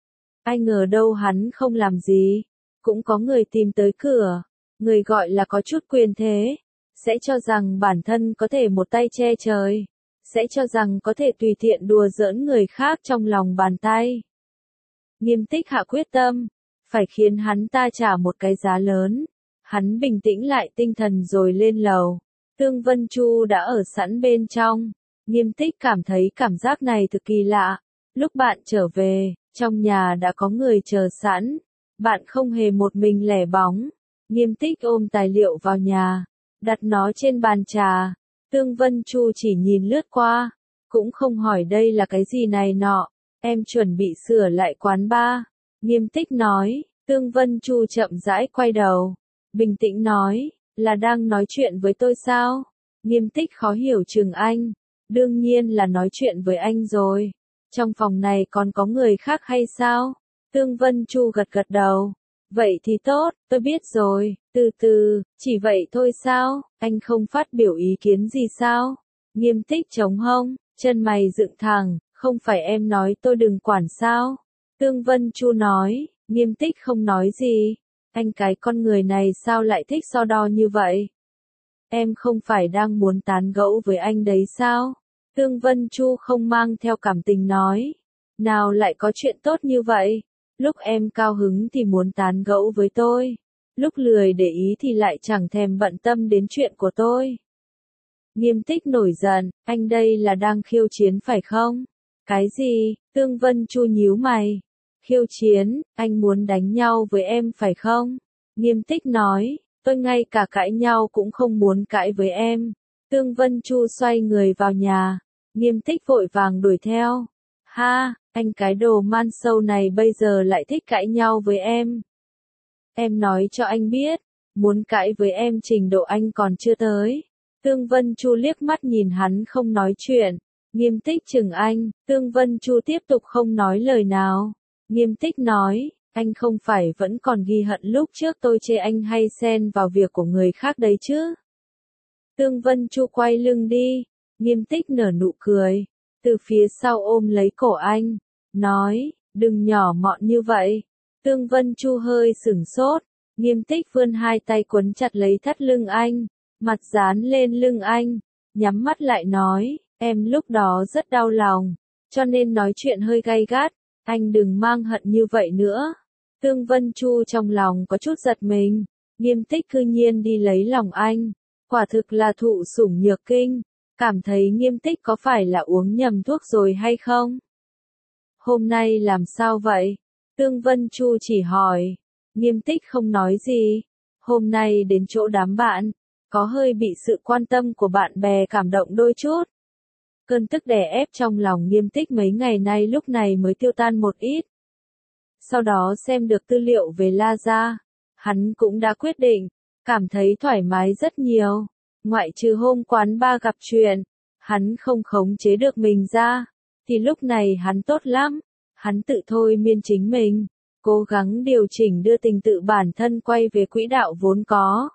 Ai ngờ đâu hắn không làm gì, cũng có người tìm tới cửa, người gọi là có chút quyền thế, sẽ cho rằng bản thân có thể một tay che trời, sẽ cho rằng có thể tùy tiện đùa giỡn người khác trong lòng bàn tay. Nghiêm Tích hạ quyết tâm, phải khiến hắn ta trả một cái giá lớn. Hắn bình tĩnh lại tinh thần rồi lên lầu. Tương Vân Chu đã ở sẵn bên trong. Nghiêm Tích cảm thấy cảm giác này thực kỳ lạ. Lúc bạn trở về, trong nhà đã có người chờ sẵn. Bạn không hề một mình lẻ bóng. Nghiêm Tích ôm tài liệu vào nhà, đặt nó trên bàn trà. Tương Vân Chu chỉ nhìn lướt qua, cũng không hỏi đây là cái gì này nọ. Em chuẩn bị sửa lại quán bar. Nghiêm Tích nói. Tương Vân Chu chậm rãi quay đầu, bình tĩnh nói, là đang nói chuyện với tôi sao? Nghiêm Tích khó hiểu chừng anh. Đương nhiên là nói chuyện với anh rồi. Trong phòng này còn có người khác hay sao? Tương Vân Chu gật gật đầu. Vậy thì tốt, tôi biết rồi. Từ từ, chỉ vậy thôi sao? Anh không phát biểu ý kiến gì sao? Nghiêm Tích chống hông, chân mày dựng thẳng. Không phải em nói tôi đừng quản sao? Tương Vân Chu nói. Nghiêm Tích không nói gì. Anh cái con người này sao lại thích so đo như vậy? Em không phải đang muốn tán gẫu với anh đấy sao? Tương Vân Chu không mang theo cảm tình nói. Nào lại có chuyện tốt như vậy? Lúc em cao hứng thì muốn tán gẫu với tôi. Lúc lười để ý thì lại chẳng thèm bận tâm đến chuyện của tôi. Nghiêm Tích nổi giận, anh đây là đang khiêu chiến phải không? Cái gì? Tương Vân Chu nhíu mày. Khiêu chiến, anh muốn đánh nhau với em phải không? Nghiêm Tích nói, tôi ngay cả cãi nhau cũng không muốn cãi với em. Tương Vân Chu xoay người vào nhà. Nghiêm Tích vội vàng đuổi theo. Ha, anh cái đồ man sâu này bây giờ lại thích cãi nhau với em. Em nói cho anh biết, muốn cãi với em trình độ anh còn chưa tới. Tương Vân Chu liếc mắt nhìn hắn không nói chuyện. Nghiêm Tích chừng anh. Tương Vân Chu tiếp tục không nói lời nào. Nghiêm Tích nói, anh không phải vẫn còn ghi hận lúc trước tôi chê anh hay xen vào việc của người khác đấy chứ? Tương Vân Chu quay lưng đi. Nghiêm Tích nở nụ cười, từ phía sau ôm lấy cổ anh, nói, đừng nhỏ mọn như vậy. Tương Vân Chu hơi sửng sốt. Nghiêm Tích vươn hai tay quấn chặt lấy thắt lưng anh, mặt dán lên lưng anh, nhắm mắt lại nói, em lúc đó rất đau lòng, cho nên nói chuyện hơi gay gắt. Anh đừng mang hận như vậy nữa. Tương Vân Chu trong lòng có chút giật mình. Nghiêm Tích cư nhiên đi lấy lòng anh. Quả thực là thụ sủng nhược kinh. Cảm thấy Nghiêm Tích có phải là uống nhầm thuốc rồi hay không? Hôm nay làm sao vậy? Tương Vân Chu chỉ hỏi. Nghiêm Tích không nói gì. Hôm nay đến chỗ đám bạn, có hơi bị sự quan tâm của bạn bè cảm động đôi chút. Cơn tức đè ép trong lòng Nghiêm Tích mấy ngày nay lúc này mới tiêu tan một ít. Sau đó xem được tư liệu về La Gia, hắn cũng đã quyết định, cảm thấy thoải mái rất nhiều. Ngoại trừ hôm quán bar gặp chuyện, hắn không khống chế được mình ra, thì lúc này hắn tốt lắm. Hắn tự thôi miên chính mình, cố gắng điều chỉnh đưa tình tự bản thân quay về quỹ đạo vốn có.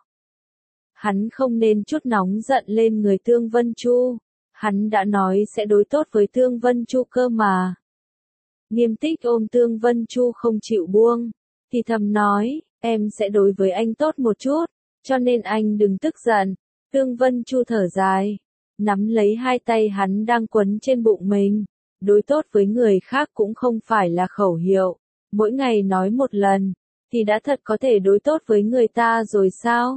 Hắn không nên chút nóng giận lên người Tương Vân Chu. Hắn đã nói sẽ đối tốt với Tương Vân Chu cơ mà. Nghiêm Tích ôm Tương Vân Chu không chịu buông, thì thầm nói, em sẽ đối với anh tốt một chút, cho nên anh đừng tức giận. Tương Vân Chu thở dài, nắm lấy hai tay hắn đang quấn trên bụng mình. Đối tốt với người khác cũng không phải là khẩu hiệu, mỗi ngày nói một lần, thì đã thật có thể đối tốt với người ta rồi sao?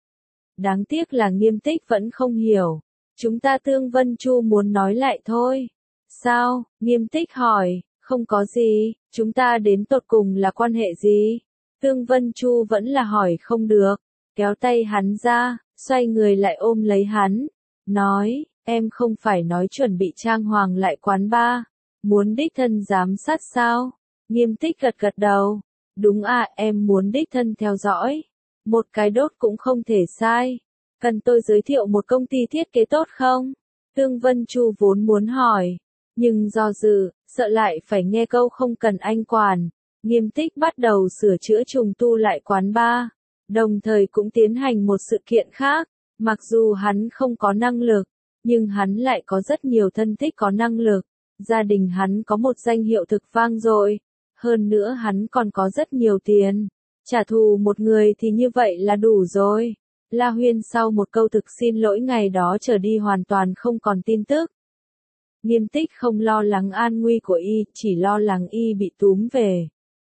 Đáng tiếc là Nghiêm Tích vẫn không hiểu. Chúng ta Tương Vân Chu muốn nói lại thôi. Sao? Nghiêm Tích hỏi, không có gì, chúng ta đến tột cùng là quan hệ gì? Tương Vân Chu vẫn là hỏi không được, kéo tay hắn ra, xoay người lại ôm lấy hắn, nói, em không phải nói chuẩn bị trang hoàng lại quán bar, muốn đích thân giám sát sao? Nghiêm Tích gật gật đầu, đúng à, em muốn đích thân theo dõi, một cái đốt cũng không thể sai. Cần tôi giới thiệu một công ty thiết kế tốt không? Tương Vân Chu vốn muốn hỏi, nhưng do dự, sợ lại phải nghe câu không cần anh quản. Nghiêm Tích bắt đầu sửa chữa trùng tu lại quán bar, đồng thời cũng tiến hành một sự kiện khác. Mặc dù hắn không có năng lực, nhưng hắn lại có rất nhiều thân thích có năng lực. Gia đình hắn có một danh hiệu thực vang dội, hơn nữa hắn còn có rất nhiều tiền. Trả thù một người thì như vậy là đủ rồi. La Huyên sau một câu thực xin lỗi ngày đó trở đi hoàn toàn không còn tin tức. Nghiêm Tích không lo lắng an nguy của y, chỉ lo lắng y bị túm về.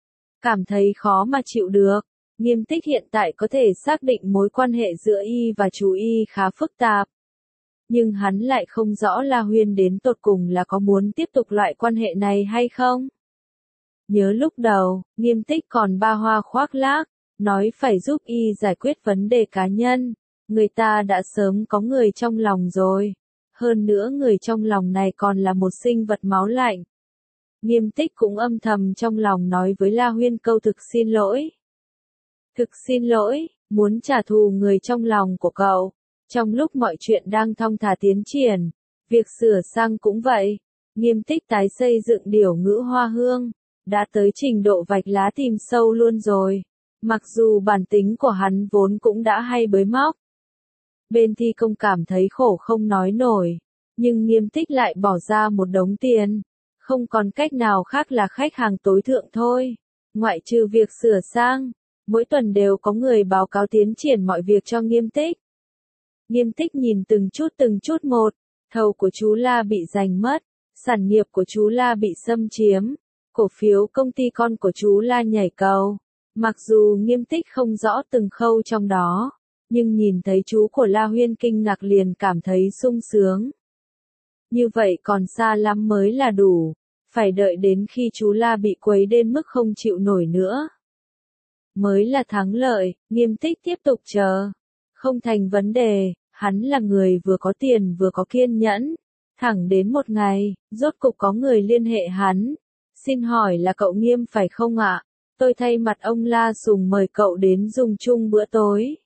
Cảm thấy khó mà chịu được. Nghiêm Tích hiện tại có thể xác định mối quan hệ giữa y và chú y khá phức tạp. Nhưng hắn lại không rõ La Huyên đến tột cùng là có muốn tiếp tục loại quan hệ này hay không. Nhớ lúc đầu, Nghiêm Tích còn ba hoa khoác lác, nói phải giúp y giải quyết vấn đề cá nhân. Người ta đã sớm có người trong lòng rồi. Hơn nữa người trong lòng này còn là một sinh vật máu lạnh. Nghiêm Tích cũng âm thầm trong lòng nói với La Huyên câu thực xin lỗi. Thực xin lỗi, muốn trả thù người trong lòng của cậu. Trong lúc mọi chuyện đang thong thả tiến triển, việc sửa sang cũng vậy. Nghiêm Tích tái xây dựng điểu ngữ hoa hương, đã tới trình độ vạch lá tìm sâu luôn rồi. Mặc dù bản tính của hắn vốn cũng đã hay bới móc. Bên thi công cảm thấy khổ không nói nổi, nhưng Nghiêm Tích lại bỏ ra một đống tiền. Không còn cách nào khác là khách hàng tối thượng thôi. Ngoại trừ việc sửa sang, mỗi tuần đều có người báo cáo tiến triển mọi việc cho Nghiêm Tích. Nghiêm Tích nhìn từng chút một, thầu của chú La bị giành mất, sản nghiệp của chú La bị xâm chiếm, cổ phiếu công ty con của chú La nhảy cầu. Mặc dù Nghiêm Tích không rõ từng khâu trong đó, nhưng nhìn thấy chú của La Huyên kinh ngạc liền cảm thấy sung sướng. Như vậy còn xa lắm mới là đủ, phải đợi đến khi chú La bị quấy đến mức không chịu nổi nữa. Mới là thắng lợi. Nghiêm Tích tiếp tục chờ. Không thành vấn đề, hắn là người vừa có tiền vừa có kiên nhẫn. Thẳng đến một ngày, rốt cục có người liên hệ hắn. Xin hỏi là cậu Nghiêm phải không ạ? Tôi thay mặt ông La Sùng mời cậu đến dùng chung bữa tối.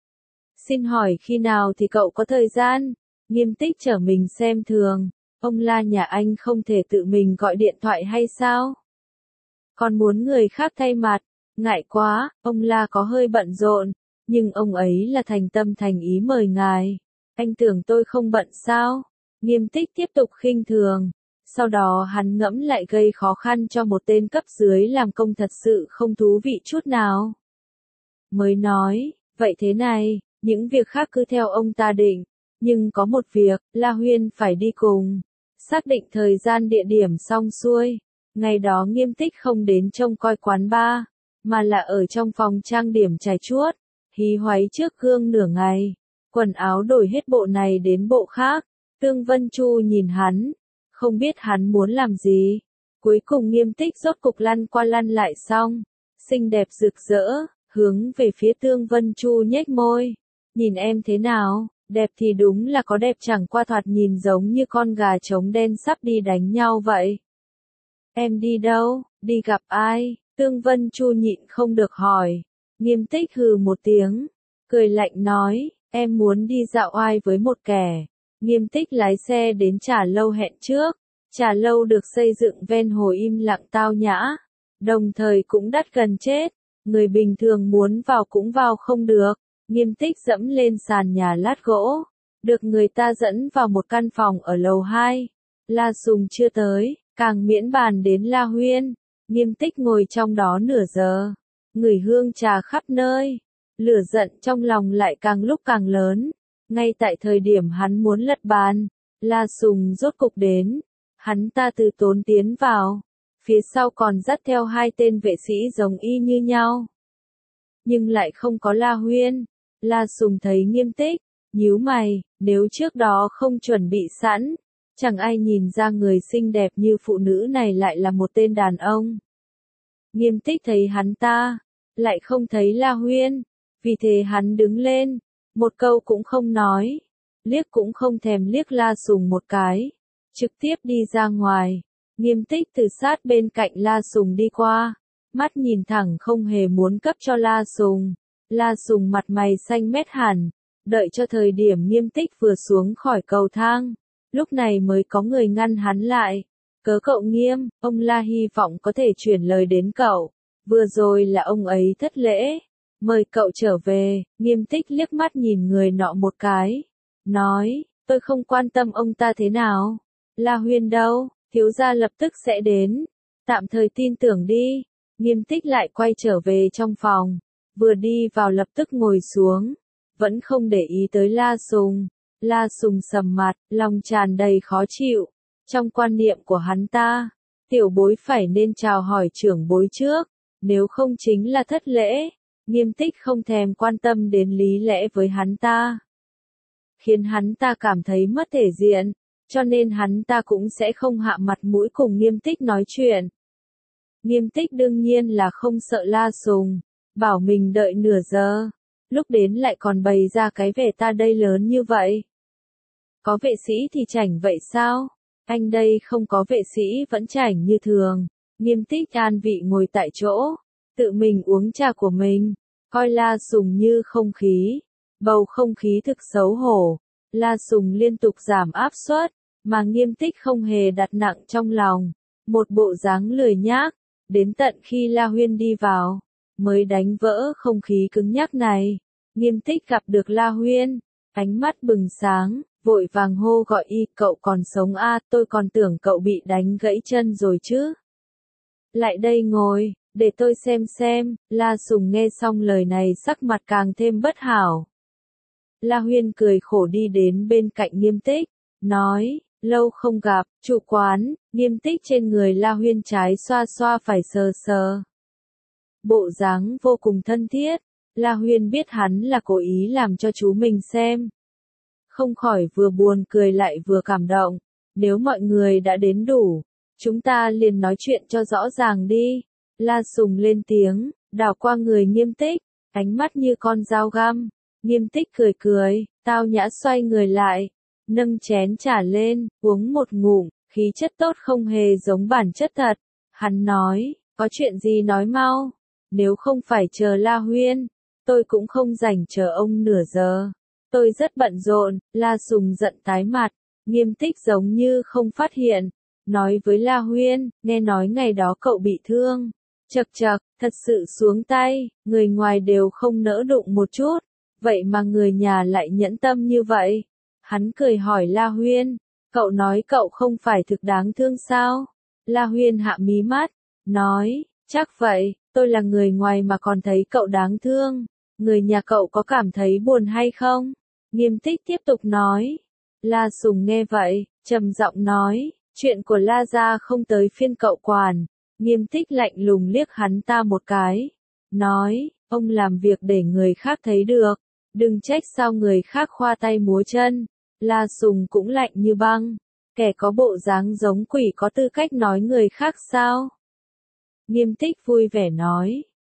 Xin hỏi khi nào thì cậu có thời gian? Nghiêm Tích trở mình xem thường. Ông La nhà anh không thể tự mình gọi điện thoại hay sao? Còn muốn người khác thay mặt? Ngại quá, ông La có hơi bận rộn. Nhưng ông ấy là thành tâm thành ý mời ngài. Anh tưởng tôi không bận sao? Nghiêm Tích tiếp tục khinh thường. Sau đó hắn ngẫm lại gây khó khăn cho một tên cấp dưới làm công thật sự không thú vị chút nào. Mới nói, vậy thế này, những việc khác cứ theo ông ta định. Nhưng có một việc, La Huyên phải đi cùng. Xác định thời gian địa điểm xong xuôi. Ngày đó Nghiêm Tích không đến trông coi quán bar, mà là ở trong phòng trang điểm chải chuốt, hí hoáy trước gương nửa ngày. Quần áo đổi hết bộ này đến bộ khác. Tương Vân Chu nhìn hắn, không biết hắn muốn làm gì. Cuối cùng Nghiêm Tích rốt cục lăn qua lăn lại xong. xinh đẹp rực rỡ, hướng về phía Tương Vân Chu nhếch môi. Nhìn em thế nào, đẹp thì đúng là có đẹp, chẳng qua thoạt nhìn giống như con gà trống đen sắp đi đánh nhau vậy. Em đi đâu, đi gặp ai? Tương Vân Chu nhịn không được hỏi. Nghiêm Tích hừ một tiếng, cười lạnh nói, em muốn đi dạo oai với một kẻ. Nghiêm Tích lái xe đến trà lâu hẹn trước. Trà lâu được xây dựng ven hồ im lặng tao nhã, đồng thời cũng đắt gần chết. Người bình thường muốn vào cũng vào không được. Nghiêm Tích dẫm lên sàn nhà lát gỗ, được người ta dẫn vào một căn phòng ở lầu 2. La Sùng chưa tới, càng miễn bàn đến La Huyên. Nghiêm Tích ngồi trong đó nửa giờ, ngửi hương trà khắp nơi. Lửa giận trong lòng lại càng lúc càng lớn. Ngay tại thời điểm hắn muốn lật bàn, La Sùng rốt cục đến. Hắn ta từ tốn tiến vào, phía sau còn dắt theo 2 tên vệ sĩ giống y như nhau. Nhưng lại không có La Huyên. La Sùng thấy Nghiêm Tích, nhíu mày, nếu trước đó không chuẩn bị sẵn, chẳng ai nhìn ra người xinh đẹp như phụ nữ này lại là một tên đàn ông. Nghiêm Tích thấy hắn ta, lại không thấy La Huyên, vì thế hắn đứng lên, một câu cũng không nói, liếc cũng không thèm liếc La Sùng một cái, trực tiếp đi ra ngoài. Nghiêm Tích từ sát bên cạnh La Sùng đi qua, mắt nhìn thẳng không hề muốn cấp cho La Sùng. La Sùng mặt mày xanh mét hẳn, đợi cho thời điểm Nghiêm Tích vừa xuống khỏi cầu thang, lúc này mới có người ngăn hắn lại. Cớ cậu Nghiêm, ông La hy vọng có thể chuyển lời đến cậu, vừa rồi là ông ấy thất lễ, mời cậu trở về. Nghiêm Tích liếc mắt nhìn người nọ một cái, nói, tôi không quan tâm ông ta thế nào. La Huyên đâu, thiếu gia lập tức sẽ đến, tạm thời tin tưởng đi. Nghiêm Tích lại quay trở về trong phòng, vừa đi vào lập tức ngồi xuống, vẫn không để ý tới La Sùng. La Sùng sầm mặt, lòng tràn đầy khó chịu. Trong quan niệm của hắn ta, tiểu bối phải nên chào hỏi trưởng bối trước, nếu không chính là thất lễ. Nghiêm Tích không thèm quan tâm đến lý lẽ với hắn ta, khiến hắn ta cảm thấy mất thể diện, cho nên hắn ta cũng sẽ không hạ mặt mũi cùng Nghiêm Tích nói chuyện. Nghiêm Tích đương nhiên là không sợ La Sùng, bảo mình đợi nửa giờ, lúc đến lại còn bày ra cái vẻ ta đây lớn như vậy. Có vệ sĩ thì chảnh vậy sao? Anh đây không có vệ sĩ vẫn chảnh như thường. Nghiêm Tích an vị ngồi tại chỗ, tự mình uống trà của mình, coi La Sùng như không khí. Bầu không khí thực xấu hổ. La Sùng liên tục giảm áp suất, mà Nghiêm Tích không hề đặt nặng trong lòng. Một bộ dáng lười nhác, đến tận khi La Huyên đi vào, mới đánh vỡ không khí cứng nhắc này. Nghiêm Tích gặp được La Huyên, ánh mắt bừng sáng, vội vàng hô gọi y, cậu còn sống à, tôi còn tưởng cậu bị đánh gãy chân rồi chứ. Lại đây ngồi, để tôi xem. La Sùng nghe xong lời này sắc mặt càng thêm bất hảo. La Huyên cười khổ đi đến bên cạnh Nghiêm Tích, nói, lâu không gặp, chủ quán. Nghiêm Tích trên người La Huyên trái xoa xoa phải sờ sờ. Bộ dáng vô cùng thân thiết. La Huyên biết hắn là cố ý làm cho chú mình xem, không khỏi vừa buồn cười lại vừa cảm động. Nếu mọi người đã đến đủ, chúng ta liền nói chuyện cho rõ ràng đi. La Sùng lên tiếng, đảo qua người Nghiêm Tích, ánh mắt như con dao găm. Nghiêm Tích cười, tao nhã xoay người lại, nâng chén trà lên, uống một ngụm, khí chất tốt không hề giống bản chất thật. Hắn nói, có chuyện gì nói mau, nếu không phải chờ La Huyên, tôi cũng không rảnh chờ ông nửa giờ. Tôi rất bận rộn. La Sùng giận tái mặt, Nghiêm Tích giống như không phát hiện, nói với La Huyên, nghe nói ngày đó cậu bị thương. Chậc, thật sự xuống tay, người ngoài đều không nỡ đụng một chút, vậy mà người nhà lại nhẫn tâm như vậy. Hắn cười hỏi La Huyên, cậu nói cậu không phải thực đáng thương sao? La Huyên hạ mí mắt, nói, chắc vậy, tôi là người ngoài mà còn thấy cậu đáng thương. Người nhà cậu có cảm thấy buồn hay không? Nghiêm Tích tiếp tục nói. La Sùng nghe vậy, trầm giọng nói, chuyện của La gia không tới phiên cậu quản. Nghiêm Tích lạnh lùng liếc hắn ta một cái, nói, ông làm việc để người khác thấy được, đừng trách sao người khác khoa tay múa chân. La Sùng cũng lạnh như băng, kẻ có bộ dáng giống quỷ có tư cách nói người khác sao? Nghiêm Tích vui vẻ nói,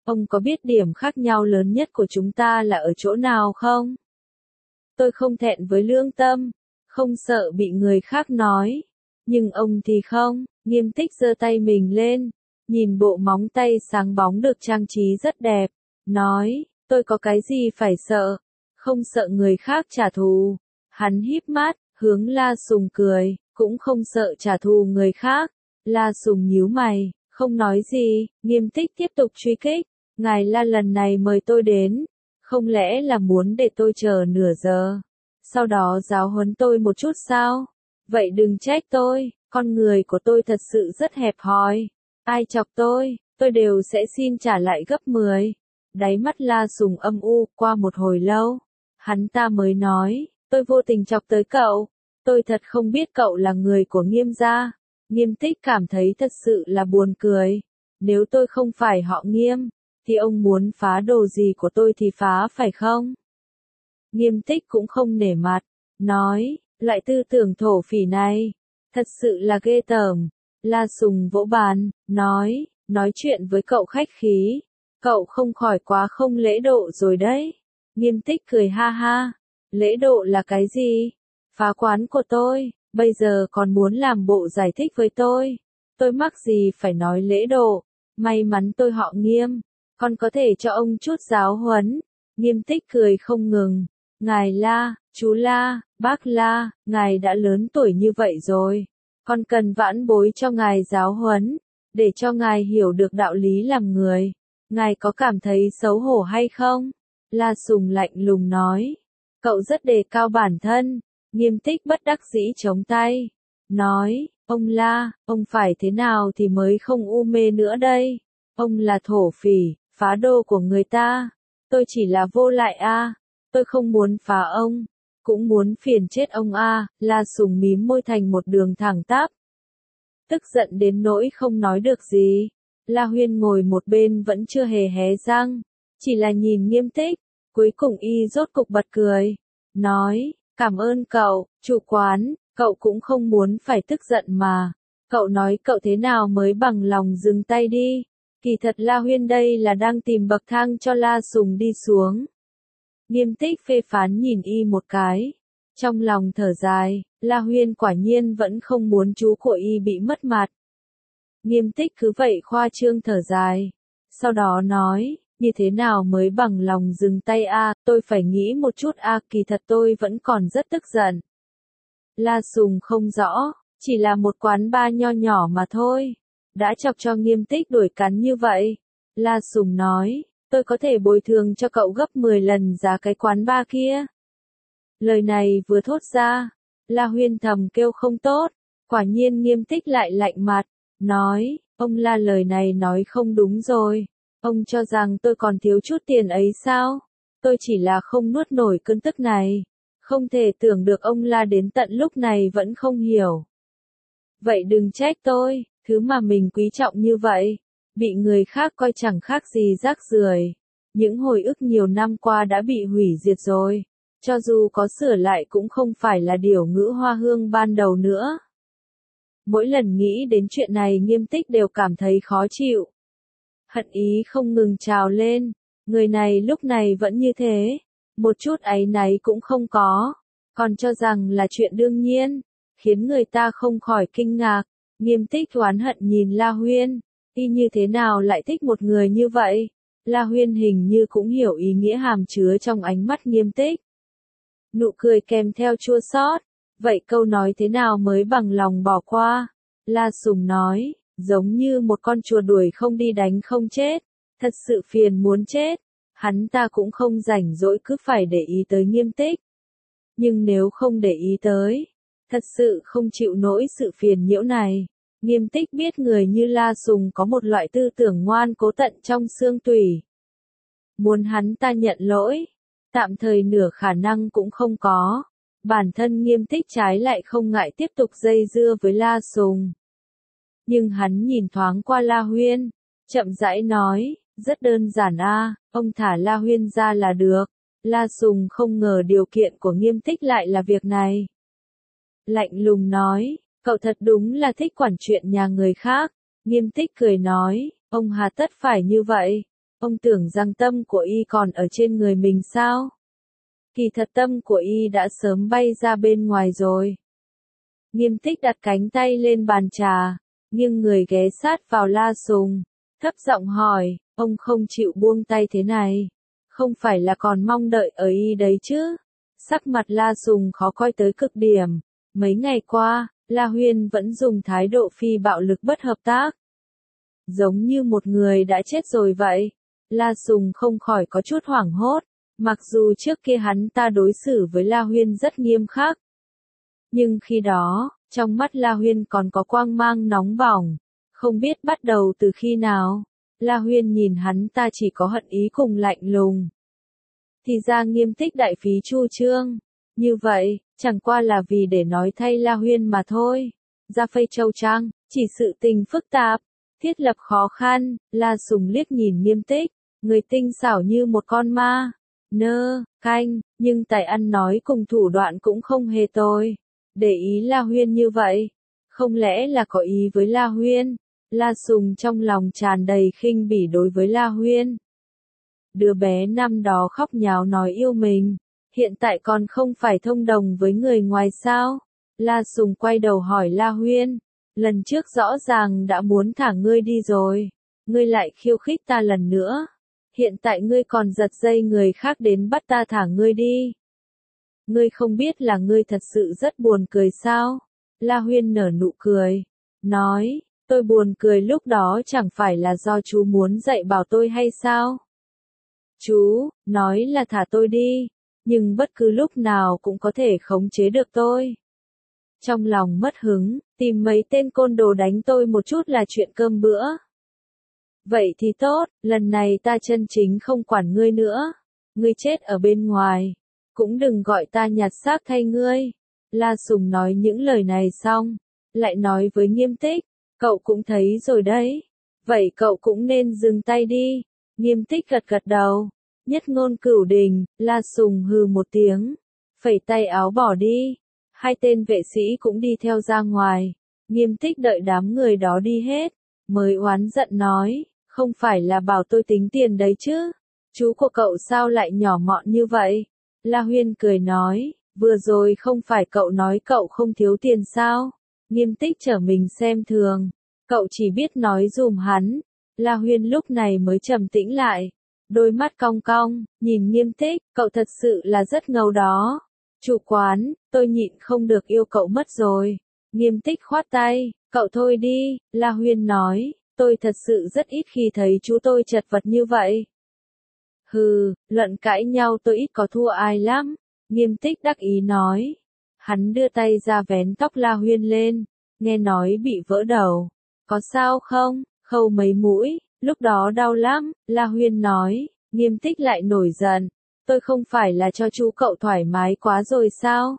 Ông có biết điểm khác nhau lớn nhất của chúng ta là ở chỗ nào không? Tôi không thẹn với lương tâm, không sợ bị người khác nói. Nhưng ông thì không, Nghiêm Tích giơ tay mình lên, nhìn bộ móng tay sáng bóng được trang trí rất đẹp, nói, tôi có cái gì phải sợ, không sợ người khác trả thù. Hắn híp mắt, hướng La Sùng cười, cũng không sợ trả thù người khác. La Sùng nhíu mày, không nói gì, Nghiêm Tích tiếp tục truy kích, ngài La lần này mời tôi đến, không lẽ là muốn để tôi chờ nửa giờ, sau đó giáo huấn tôi một chút sao? Vậy đừng trách tôi, con người của tôi thật sự rất hẹp hòi, ai chọc tôi đều sẽ xin trả lại gấp 10. Đáy mắt La Sùng âm u, qua một hồi lâu, hắn ta mới nói, tôi vô tình chọc tới cậu, tôi thật không biết cậu là người của Nghiêm gia. Nghiêm Tích cảm thấy thật sự là buồn cười, nếu tôi không phải họ Nghiêm, thì ông muốn phá đồ gì của tôi thì phá phải không? Nghiêm Tích cũng không nể mặt, nói, loại tư tưởng thổ phỉ này, thật sự là ghê tởm. La Sùng vỗ bàn, nói chuyện với cậu khách khí, cậu không khỏi quá không lễ độ rồi đấy. Nghiêm Tích cười ha ha, lễ độ là cái gì? Phá quán của tôi, bây giờ còn muốn làm bộ giải thích với tôi mắc gì phải nói lễ độ, may mắn tôi họ Nghiêm, còn có thể cho ông chút giáo huấn. Nghiêm Tích cười không ngừng, ngài La, chú La, bác La, ngài đã lớn tuổi như vậy rồi, còn cần vãn bối cho ngài giáo huấn, để cho ngài hiểu được đạo lý làm người, ngài có cảm thấy xấu hổ hay không? La Sùng lạnh lùng nói, cậu rất đề cao bản thân. Nghiêm Tích bất đắc dĩ chống tay, nói, ông La, ông phải thế nào thì mới không u mê nữa đây? Ông là thổ phỉ, phá đô của người ta, tôi chỉ là vô lại a, tôi không muốn phá ông, cũng muốn phiền chết ông a. La Sùng mím môi thành một đường thẳng tắp, tức giận đến nỗi không nói được gì. La Huyên ngồi một bên vẫn chưa hề hé răng, chỉ là nhìn Nghiêm Tích, cuối cùng y rốt cục bật cười, nói, cảm ơn cậu, chủ quán, cậu cũng không muốn phải tức giận mà. Cậu nói cậu thế nào mới bằng lòng dừng tay đi. Kỳ thật La Huyên đây là đang tìm bậc thang cho La Sùng đi xuống. Nghiêm Tích phê phán nhìn y một cái. Trong lòng thở dài, La Huyên quả nhiên vẫn không muốn chú của y bị mất mặt. Nghiêm Tích cứ vậy khoa trương thở dài. Sau đó nói, như thế nào mới bằng lòng dừng tay a, tôi phải nghĩ một chút a, kỳ thật tôi vẫn còn rất tức giận. La Sùng không rõ, chỉ là một quán bar nho nhỏ mà thôi, đã chọc cho Nghiêm Tích đuổi cắn như vậy. La Sùng nói, tôi có thể bồi thường cho cậu gấp 10 lần giá cái quán bar kia. Lời này vừa thốt ra, La Huyên thầm kêu không tốt, quả nhiên Nghiêm Tích lại lạnh mặt, nói, ông La lời này nói không đúng rồi. Ông cho rằng tôi còn thiếu chút tiền ấy sao? Tôi chỉ là không nuốt nổi cơn tức này. Không thể tưởng được ông La đến tận lúc này vẫn không hiểu. Vậy đừng trách tôi, thứ mà mình quý trọng như vậy, bị người khác coi chẳng khác gì rác rưởi. Những hồi ức nhiều năm qua đã bị hủy diệt rồi. Cho dù có sửa lại cũng không phải là điều ngữ hoa hương ban đầu nữa. Mỗi lần nghĩ đến chuyện này Nghiêm Tích đều cảm thấy khó chịu. Hận ý không ngừng trào lên, người này lúc này vẫn như thế, một chút áy náy cũng không có, còn cho rằng là chuyện đương nhiên, khiến người ta không khỏi kinh ngạc. Nghiêm Tích oán hận nhìn La Huyên, y như thế nào lại thích một người như vậy? La Huyên hình như cũng hiểu ý nghĩa hàm chứa trong ánh mắt Nghiêm Tích. Nụ cười kèm theo chua xót, vậy câu nói thế nào mới bằng lòng bỏ qua? La Sùng nói, giống như một con chùa đuổi không đi đánh không chết, thật sự phiền muốn chết. Hắn ta cũng không rảnh rỗi cứ phải để ý tới Nghiêm Tích. Nhưng nếu không để ý tới, thật sự không chịu nổi sự phiền nhiễu này. Nghiêm Tích biết người như La Sùng có một loại tư tưởng ngoan cố tận trong xương tủy. Muốn hắn ta nhận lỗi, tạm thời nửa khả năng cũng không có. Bản thân Nghiêm Tích trái lại không ngại tiếp tục dây dưa với La Sùng. Nhưng hắn nhìn thoáng qua La Huyên, chậm rãi nói, rất đơn giản a, ông thả La Huyên ra là được. La Sùng không ngờ điều kiện của Nghiêm Tích lại là việc này. Lạnh lùng nói, cậu thật đúng là thích quản chuyện nhà người khác. Nghiêm Tích cười nói, ông hà tất phải như vậy. Ông tưởng rằng tâm của y còn ở trên người mình sao? Kỳ thật tâm của y đã sớm bay ra bên ngoài rồi. Nghiêm Tích đặt cánh tay lên bàn trà, nghiêng người ghé sát vào La Sùng, thấp giọng hỏi, ông không chịu buông tay thế này, không phải là còn mong đợi ở y đấy chứ? Sắc mặt La Sùng khó coi tới cực điểm, mấy ngày qua, La Huyên vẫn dùng thái độ phi bạo lực bất hợp tác. Giống như một người đã chết rồi vậy. La Sùng không khỏi có chút hoảng hốt, mặc dù trước kia hắn ta đối xử với La Huyên rất nghiêm khắc. Nhưng khi đó, trong mắt La Huyên còn có quang mang nóng bỏng, không biết bắt đầu từ khi nào, La Huyên nhìn hắn ta chỉ có hận ý cùng lạnh lùng. Thì ra Nghiêm Tích đại phí chu trương, như vậy, chẳng qua là vì để nói thay La Huyên mà thôi. Ra Phây Châu Trăng, chỉ sự tình phức tạp, thiết lập khó khăn, La Sùng liếc nhìn Nghiêm Tích, người tinh xảo như một con ma, nhưng tài ăn nói cùng thủ đoạn cũng không hề tồi. Để ý La Huyên như vậy, không lẽ là có ý với La Huyên? La Sùng trong lòng tràn đầy khinh bỉ đối với La Huyên. Đứa bé năm đó khóc nháo nói yêu mình, hiện tại còn không phải thông đồng với người ngoài sao? La Sùng quay đầu hỏi La Huyên, lần trước rõ ràng đã muốn thả ngươi đi rồi, ngươi lại khiêu khích ta lần nữa, hiện tại ngươi còn giật dây người khác đến bắt ta thả ngươi đi. Ngươi không biết là ngươi thật sự rất buồn cười sao? La Huyên nở nụ cười, nói, tôi buồn cười lúc đó chẳng phải là do chú muốn dạy bảo tôi hay sao? Chú, nói là thả tôi đi, nhưng bất cứ lúc nào cũng có thể khống chế được tôi. Trong lòng mất hứng, tìm mấy tên côn đồ đánh tôi một chút là chuyện cơm bữa. Vậy thì tốt, lần này ta chân chính không quản ngươi nữa. Ngươi chết ở bên ngoài, cũng đừng gọi ta nhặt xác thay ngươi. La Sùng nói những lời này xong, lại nói với Nghiêm Tích, cậu cũng thấy rồi đấy. Vậy cậu cũng nên dừng tay đi. Nghiêm Tích gật gật đầu. Nhất ngôn cửu đình, La Sùng hừ một tiếng, phẩy tay áo bỏ đi. Hai tên vệ sĩ cũng đi theo ra ngoài. Nghiêm Tích đợi đám người đó đi hết, mới oán giận nói, không phải là bảo tôi tính tiền đấy chứ? Chú của cậu sao lại nhỏ mọn như vậy? La Huyên cười nói, vừa rồi không phải cậu nói cậu không thiếu tiền sao? Nghiêm Tích trở mình xem thường, cậu chỉ biết nói dùm hắn. La Huyên lúc này mới trầm tĩnh lại, đôi mắt cong cong, nhìn Nghiêm Tích, cậu thật sự là rất ngầu đó. Chủ quán, tôi nhịn không được yêu cậu mất rồi. Nghiêm Tích khoát tay, cậu thôi đi. La Huyên nói, tôi thật sự rất ít khi thấy chú tôi chật vật như vậy. Hừ, luận cãi nhau tôi ít có thua ai lắm. Nghiêm Tích đắc ý nói. Hắn đưa tay ra vén tóc La Huyên lên, nghe nói bị vỡ đầu. Có sao không? Khâu mấy mũi, lúc đó đau lắm. La Huyên nói. Nghiêm Tích lại nổi giận. Tôi không phải là cho chú cậu thoải mái quá rồi sao?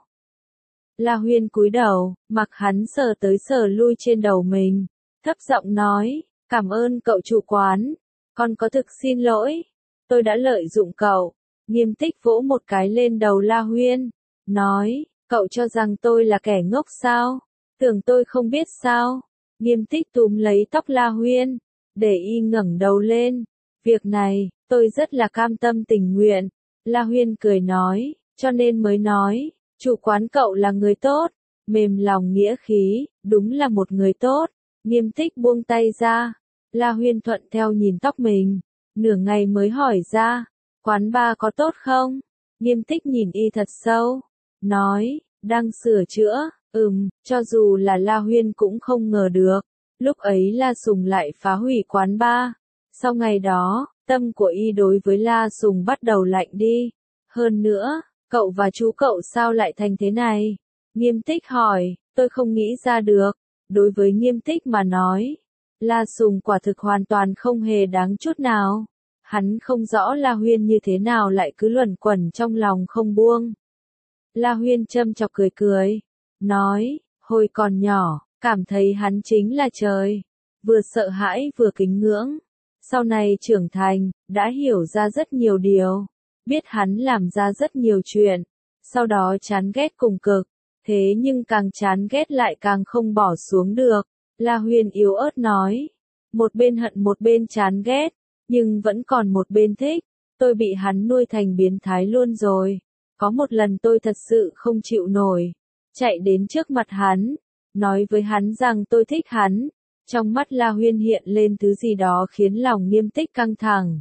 La Huyên cúi đầu, mặc hắn sờ tới sờ lui trên đầu mình, thấp giọng nói, cảm ơn cậu chủ quán, con có thực xin lỗi, tôi đã lợi dụng cậu. Nghiêm Tích vỗ một cái lên đầu La Huyên, nói, cậu cho rằng tôi là kẻ ngốc sao? Tưởng tôi không biết sao? Nghiêm Tích túm lấy tóc La Huyên, để y ngẩng đầu lên, việc này, tôi rất là cam tâm tình nguyện. La Huyên cười nói, cho nên mới nói, chủ quán cậu là người tốt, mềm lòng nghĩa khí, đúng là một người tốt. Nghiêm Tích buông tay ra, La Huyên thuận theo nhìn tóc mình, nửa ngày mới hỏi ra, quán bar có tốt không? Nghiêm Tích nhìn y thật sâu, nói, đang sửa chữa, cho dù là La Huyên cũng không ngờ được, lúc ấy La Sùng lại phá hủy quán bar. Sau ngày đó, tâm của y đối với La Sùng bắt đầu lạnh đi. Hơn nữa, cậu và chú cậu sao lại thành thế này? Nghiêm Tích hỏi, tôi không nghĩ ra được. Đối với Nghiêm Tích mà nói, La Sùng quả thực hoàn toàn không hề đáng chút nào. Hắn không rõ La Huyên như thế nào lại cứ luẩn quẩn trong lòng không buông. La Huyên châm chọc cười cười, nói, hồi còn nhỏ, cảm thấy hắn chính là trời. Vừa sợ hãi vừa kính ngưỡng. Sau này trưởng thành, đã hiểu ra rất nhiều điều, biết hắn làm ra rất nhiều chuyện, sau đó chán ghét cùng cực, thế nhưng càng chán ghét lại càng không bỏ xuống được. La Huyên yếu ớt nói, một bên hận một bên chán ghét, nhưng vẫn còn một bên thích, tôi bị hắn nuôi thành biến thái luôn rồi. Có một lần tôi thật sự không chịu nổi, chạy đến trước mặt hắn, nói với hắn rằng tôi thích hắn. Trong mắt La Huyên hiện lên thứ gì đó khiến lòng Nghiêm Tích căng thẳng.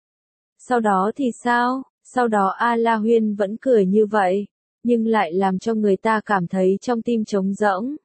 Sau đó thì sao? Sau đó La Huyên vẫn cười như vậy, nhưng lại làm cho người ta cảm thấy trong tim trống rỗng.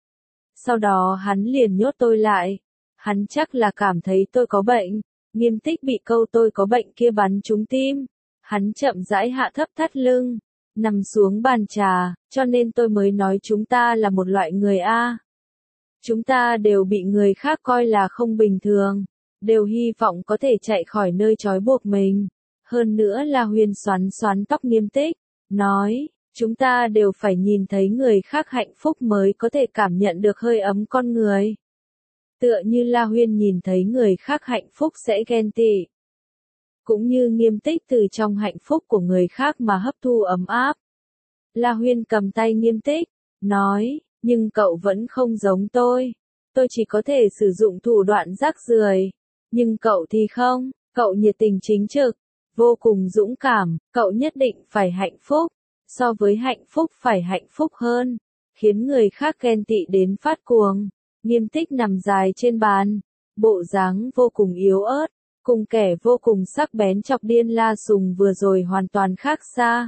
Sau đó hắn liền nhốt tôi lại. Hắn chắc là cảm thấy tôi có bệnh. Nghiêm Tích bị câu tôi có bệnh kia bắn trúng tim. Hắn chậm rãi hạ thấp thắt lưng, nằm xuống bàn trà, cho nên tôi mới nói chúng ta là một loại người A. Chúng ta đều bị người khác coi là không bình thường, đều hy vọng có thể chạy khỏi nơi trói buộc mình. Hơn nữa là Huyên xoắn xoắn tóc Nghiêm Tích, nói, chúng ta đều phải nhìn thấy người khác hạnh phúc mới có thể cảm nhận được hơi ấm con người. Tựa như La Huyên nhìn thấy người khác hạnh phúc sẽ ghen tị. Cũng như Nghiêm Tích từ trong hạnh phúc của người khác mà hấp thu ấm áp. La Huyên cầm tay Nghiêm Tích, nói, nhưng cậu vẫn không giống tôi. Tôi chỉ có thể sử dụng thủ đoạn rác rưởi, nhưng cậu thì không, cậu nhiệt tình chính trực, vô cùng dũng cảm, cậu nhất định phải hạnh phúc, so với hạnh phúc phải hạnh phúc hơn, khiến người khác ghen tị đến phát cuồng. Nghiêm Tích nằm dài trên bàn, bộ dáng vô cùng yếu ớt, cùng kẻ vô cùng sắc bén chọc điên La Sùng vừa rồi hoàn toàn khác xa.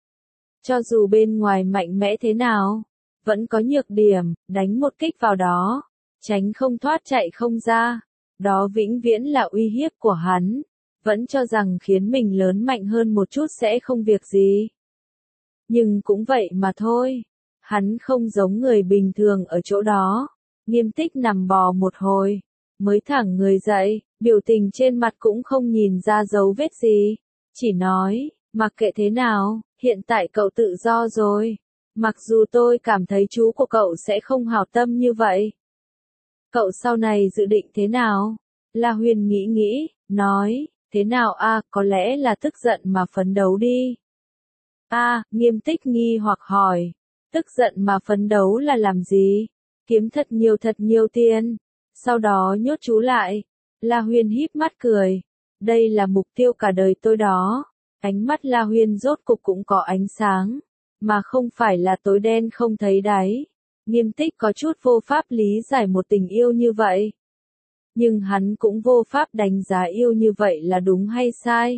Cho dù bên ngoài mạnh mẽ thế nào, vẫn có nhược điểm, đánh một kích vào đó, tránh không thoát chạy không ra. Đó vĩnh viễn là uy hiếp của hắn, vẫn cho rằng khiến mình lớn mạnh hơn một chút sẽ không việc gì. Nhưng cũng vậy mà thôi, hắn không giống người bình thường ở chỗ đó. Nghiêm Tích nằm bò một hồi, mới thẳng người dậy, biểu tình trên mặt cũng không nhìn ra dấu vết gì, chỉ nói, mặc kệ thế nào, hiện tại cậu tự do rồi. Mặc dù tôi cảm thấy chú của cậu sẽ không hảo tâm như vậy. Cậu sau này dự định thế nào? La Huyên nghĩ nghĩ, nói, thế nào có lẽ là tức giận mà phấn đấu đi. Nghiêm Tích nghi hoặc hỏi, tức giận mà phấn đấu là làm gì? Kiếm thật nhiều tiền, sau đó nhốt chú lại. La Huyên híp mắt cười, đây là mục tiêu cả đời tôi đó. Ánh mắt La Huyên rốt cục cũng có ánh sáng, mà không phải là tối đen không thấy đáy. Nghiêm Tích có chút vô pháp lý giải một tình yêu như vậy. Nhưng hắn cũng vô pháp đánh giá yêu như vậy là đúng hay sai.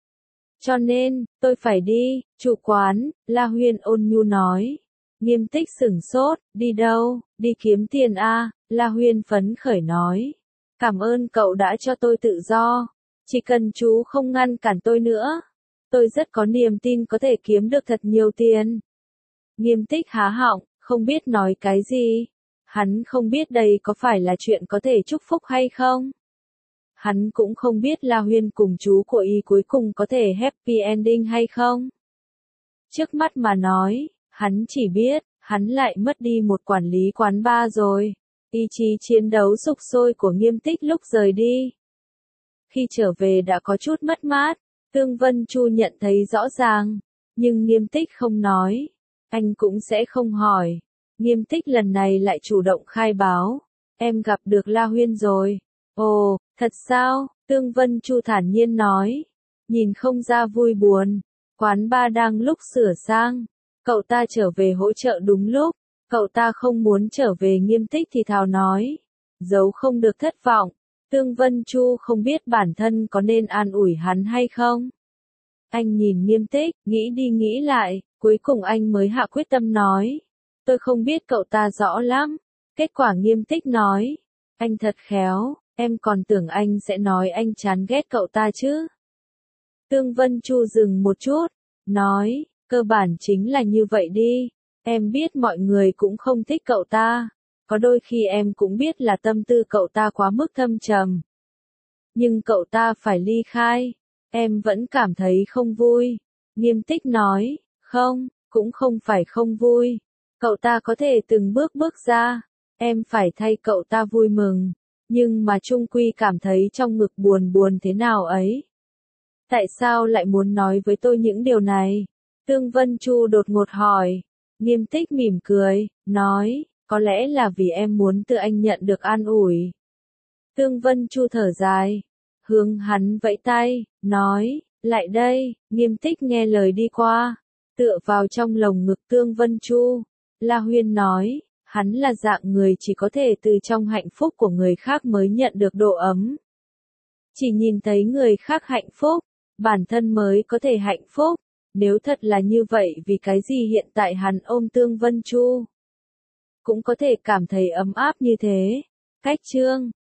Cho nên, tôi phải đi, chủ quán, La Huyên ôn nhu nói. Nghiêm Tích sửng sốt, đi đâu, đi kiếm tiền La Huyên phấn khởi nói. Cảm ơn cậu đã cho tôi tự do, chỉ cần chú không ngăn cản tôi nữa. Tôi rất có niềm tin có thể kiếm được thật nhiều tiền. Nghiêm Tích há họng, không biết nói cái gì. Hắn không biết đây có phải là chuyện có thể chúc phúc hay không. Hắn cũng không biết La Huyên cùng chú của y cuối cùng có thể happy ending hay không. Trước mắt mà nói, hắn chỉ biết, hắn lại mất đi một quản lý quán bar rồi. Ý chí chiến đấu sục sôi của Nghiêm Tích lúc rời đi. Khi trở về đã có chút mất mát, Tương Vân Chu nhận thấy rõ ràng, nhưng Nghiêm Tích không nói, anh cũng sẽ không hỏi. Nghiêm Tích lần này lại chủ động khai báo, em gặp được La Huyên rồi. Ồ, thật sao? Tương Vân Chu thản nhiên nói, nhìn không ra vui buồn, quán bar đang lúc sửa sang, cậu ta trở về hỗ trợ đúng lúc, cậu ta không muốn trở về. Nghiêm Tích thì thào nói, giấu không được thất vọng. Tương Vân Chu không biết bản thân có nên an ủi hắn hay không. Anh nhìn Nghiêm Tích, nghĩ đi nghĩ lại, cuối cùng anh mới hạ quyết tâm nói, tôi không biết cậu ta rõ lắm. Kết quả Nghiêm Tích nói, anh thật khéo, em còn tưởng anh sẽ nói anh chán ghét cậu ta chứ. Tương Vân Chu dừng một chút, nói, cơ bản chính là như vậy đi, em biết mọi người cũng không thích cậu ta. Có đôi khi em cũng biết là tâm tư cậu ta quá mức thâm trầm. Nhưng cậu ta phải ly khai, em vẫn cảm thấy không vui. Nghiêm Tích nói, không, cũng không phải không vui. Cậu ta có thể từng bước bước ra, em phải thay cậu ta vui mừng. Nhưng mà chung quy cảm thấy trong ngực buồn buồn thế nào ấy. Tại sao lại muốn nói với tôi những điều này? Tương Vân Chu đột ngột hỏi. Nghiêm Tích mỉm cười, nói, có lẽ là vì em muốn từ anh nhận được an ủi. Tương Vân Chu thở dài, hướng hắn vẫy tay, nói, lại đây, Nghiêm Tích nghe lời đi qua, tựa vào trong lồng ngực Tương Vân Chu. La Huyên nói, hắn là dạng người chỉ có thể từ trong hạnh phúc của người khác mới nhận được độ ấm. Chỉ nhìn thấy người khác hạnh phúc, bản thân mới có thể hạnh phúc. Nếu thật là như vậy vì cái gì hiện tại hắn ôm Tương Vân Chu cũng có thể cảm thấy ấm áp như thế. Cách chương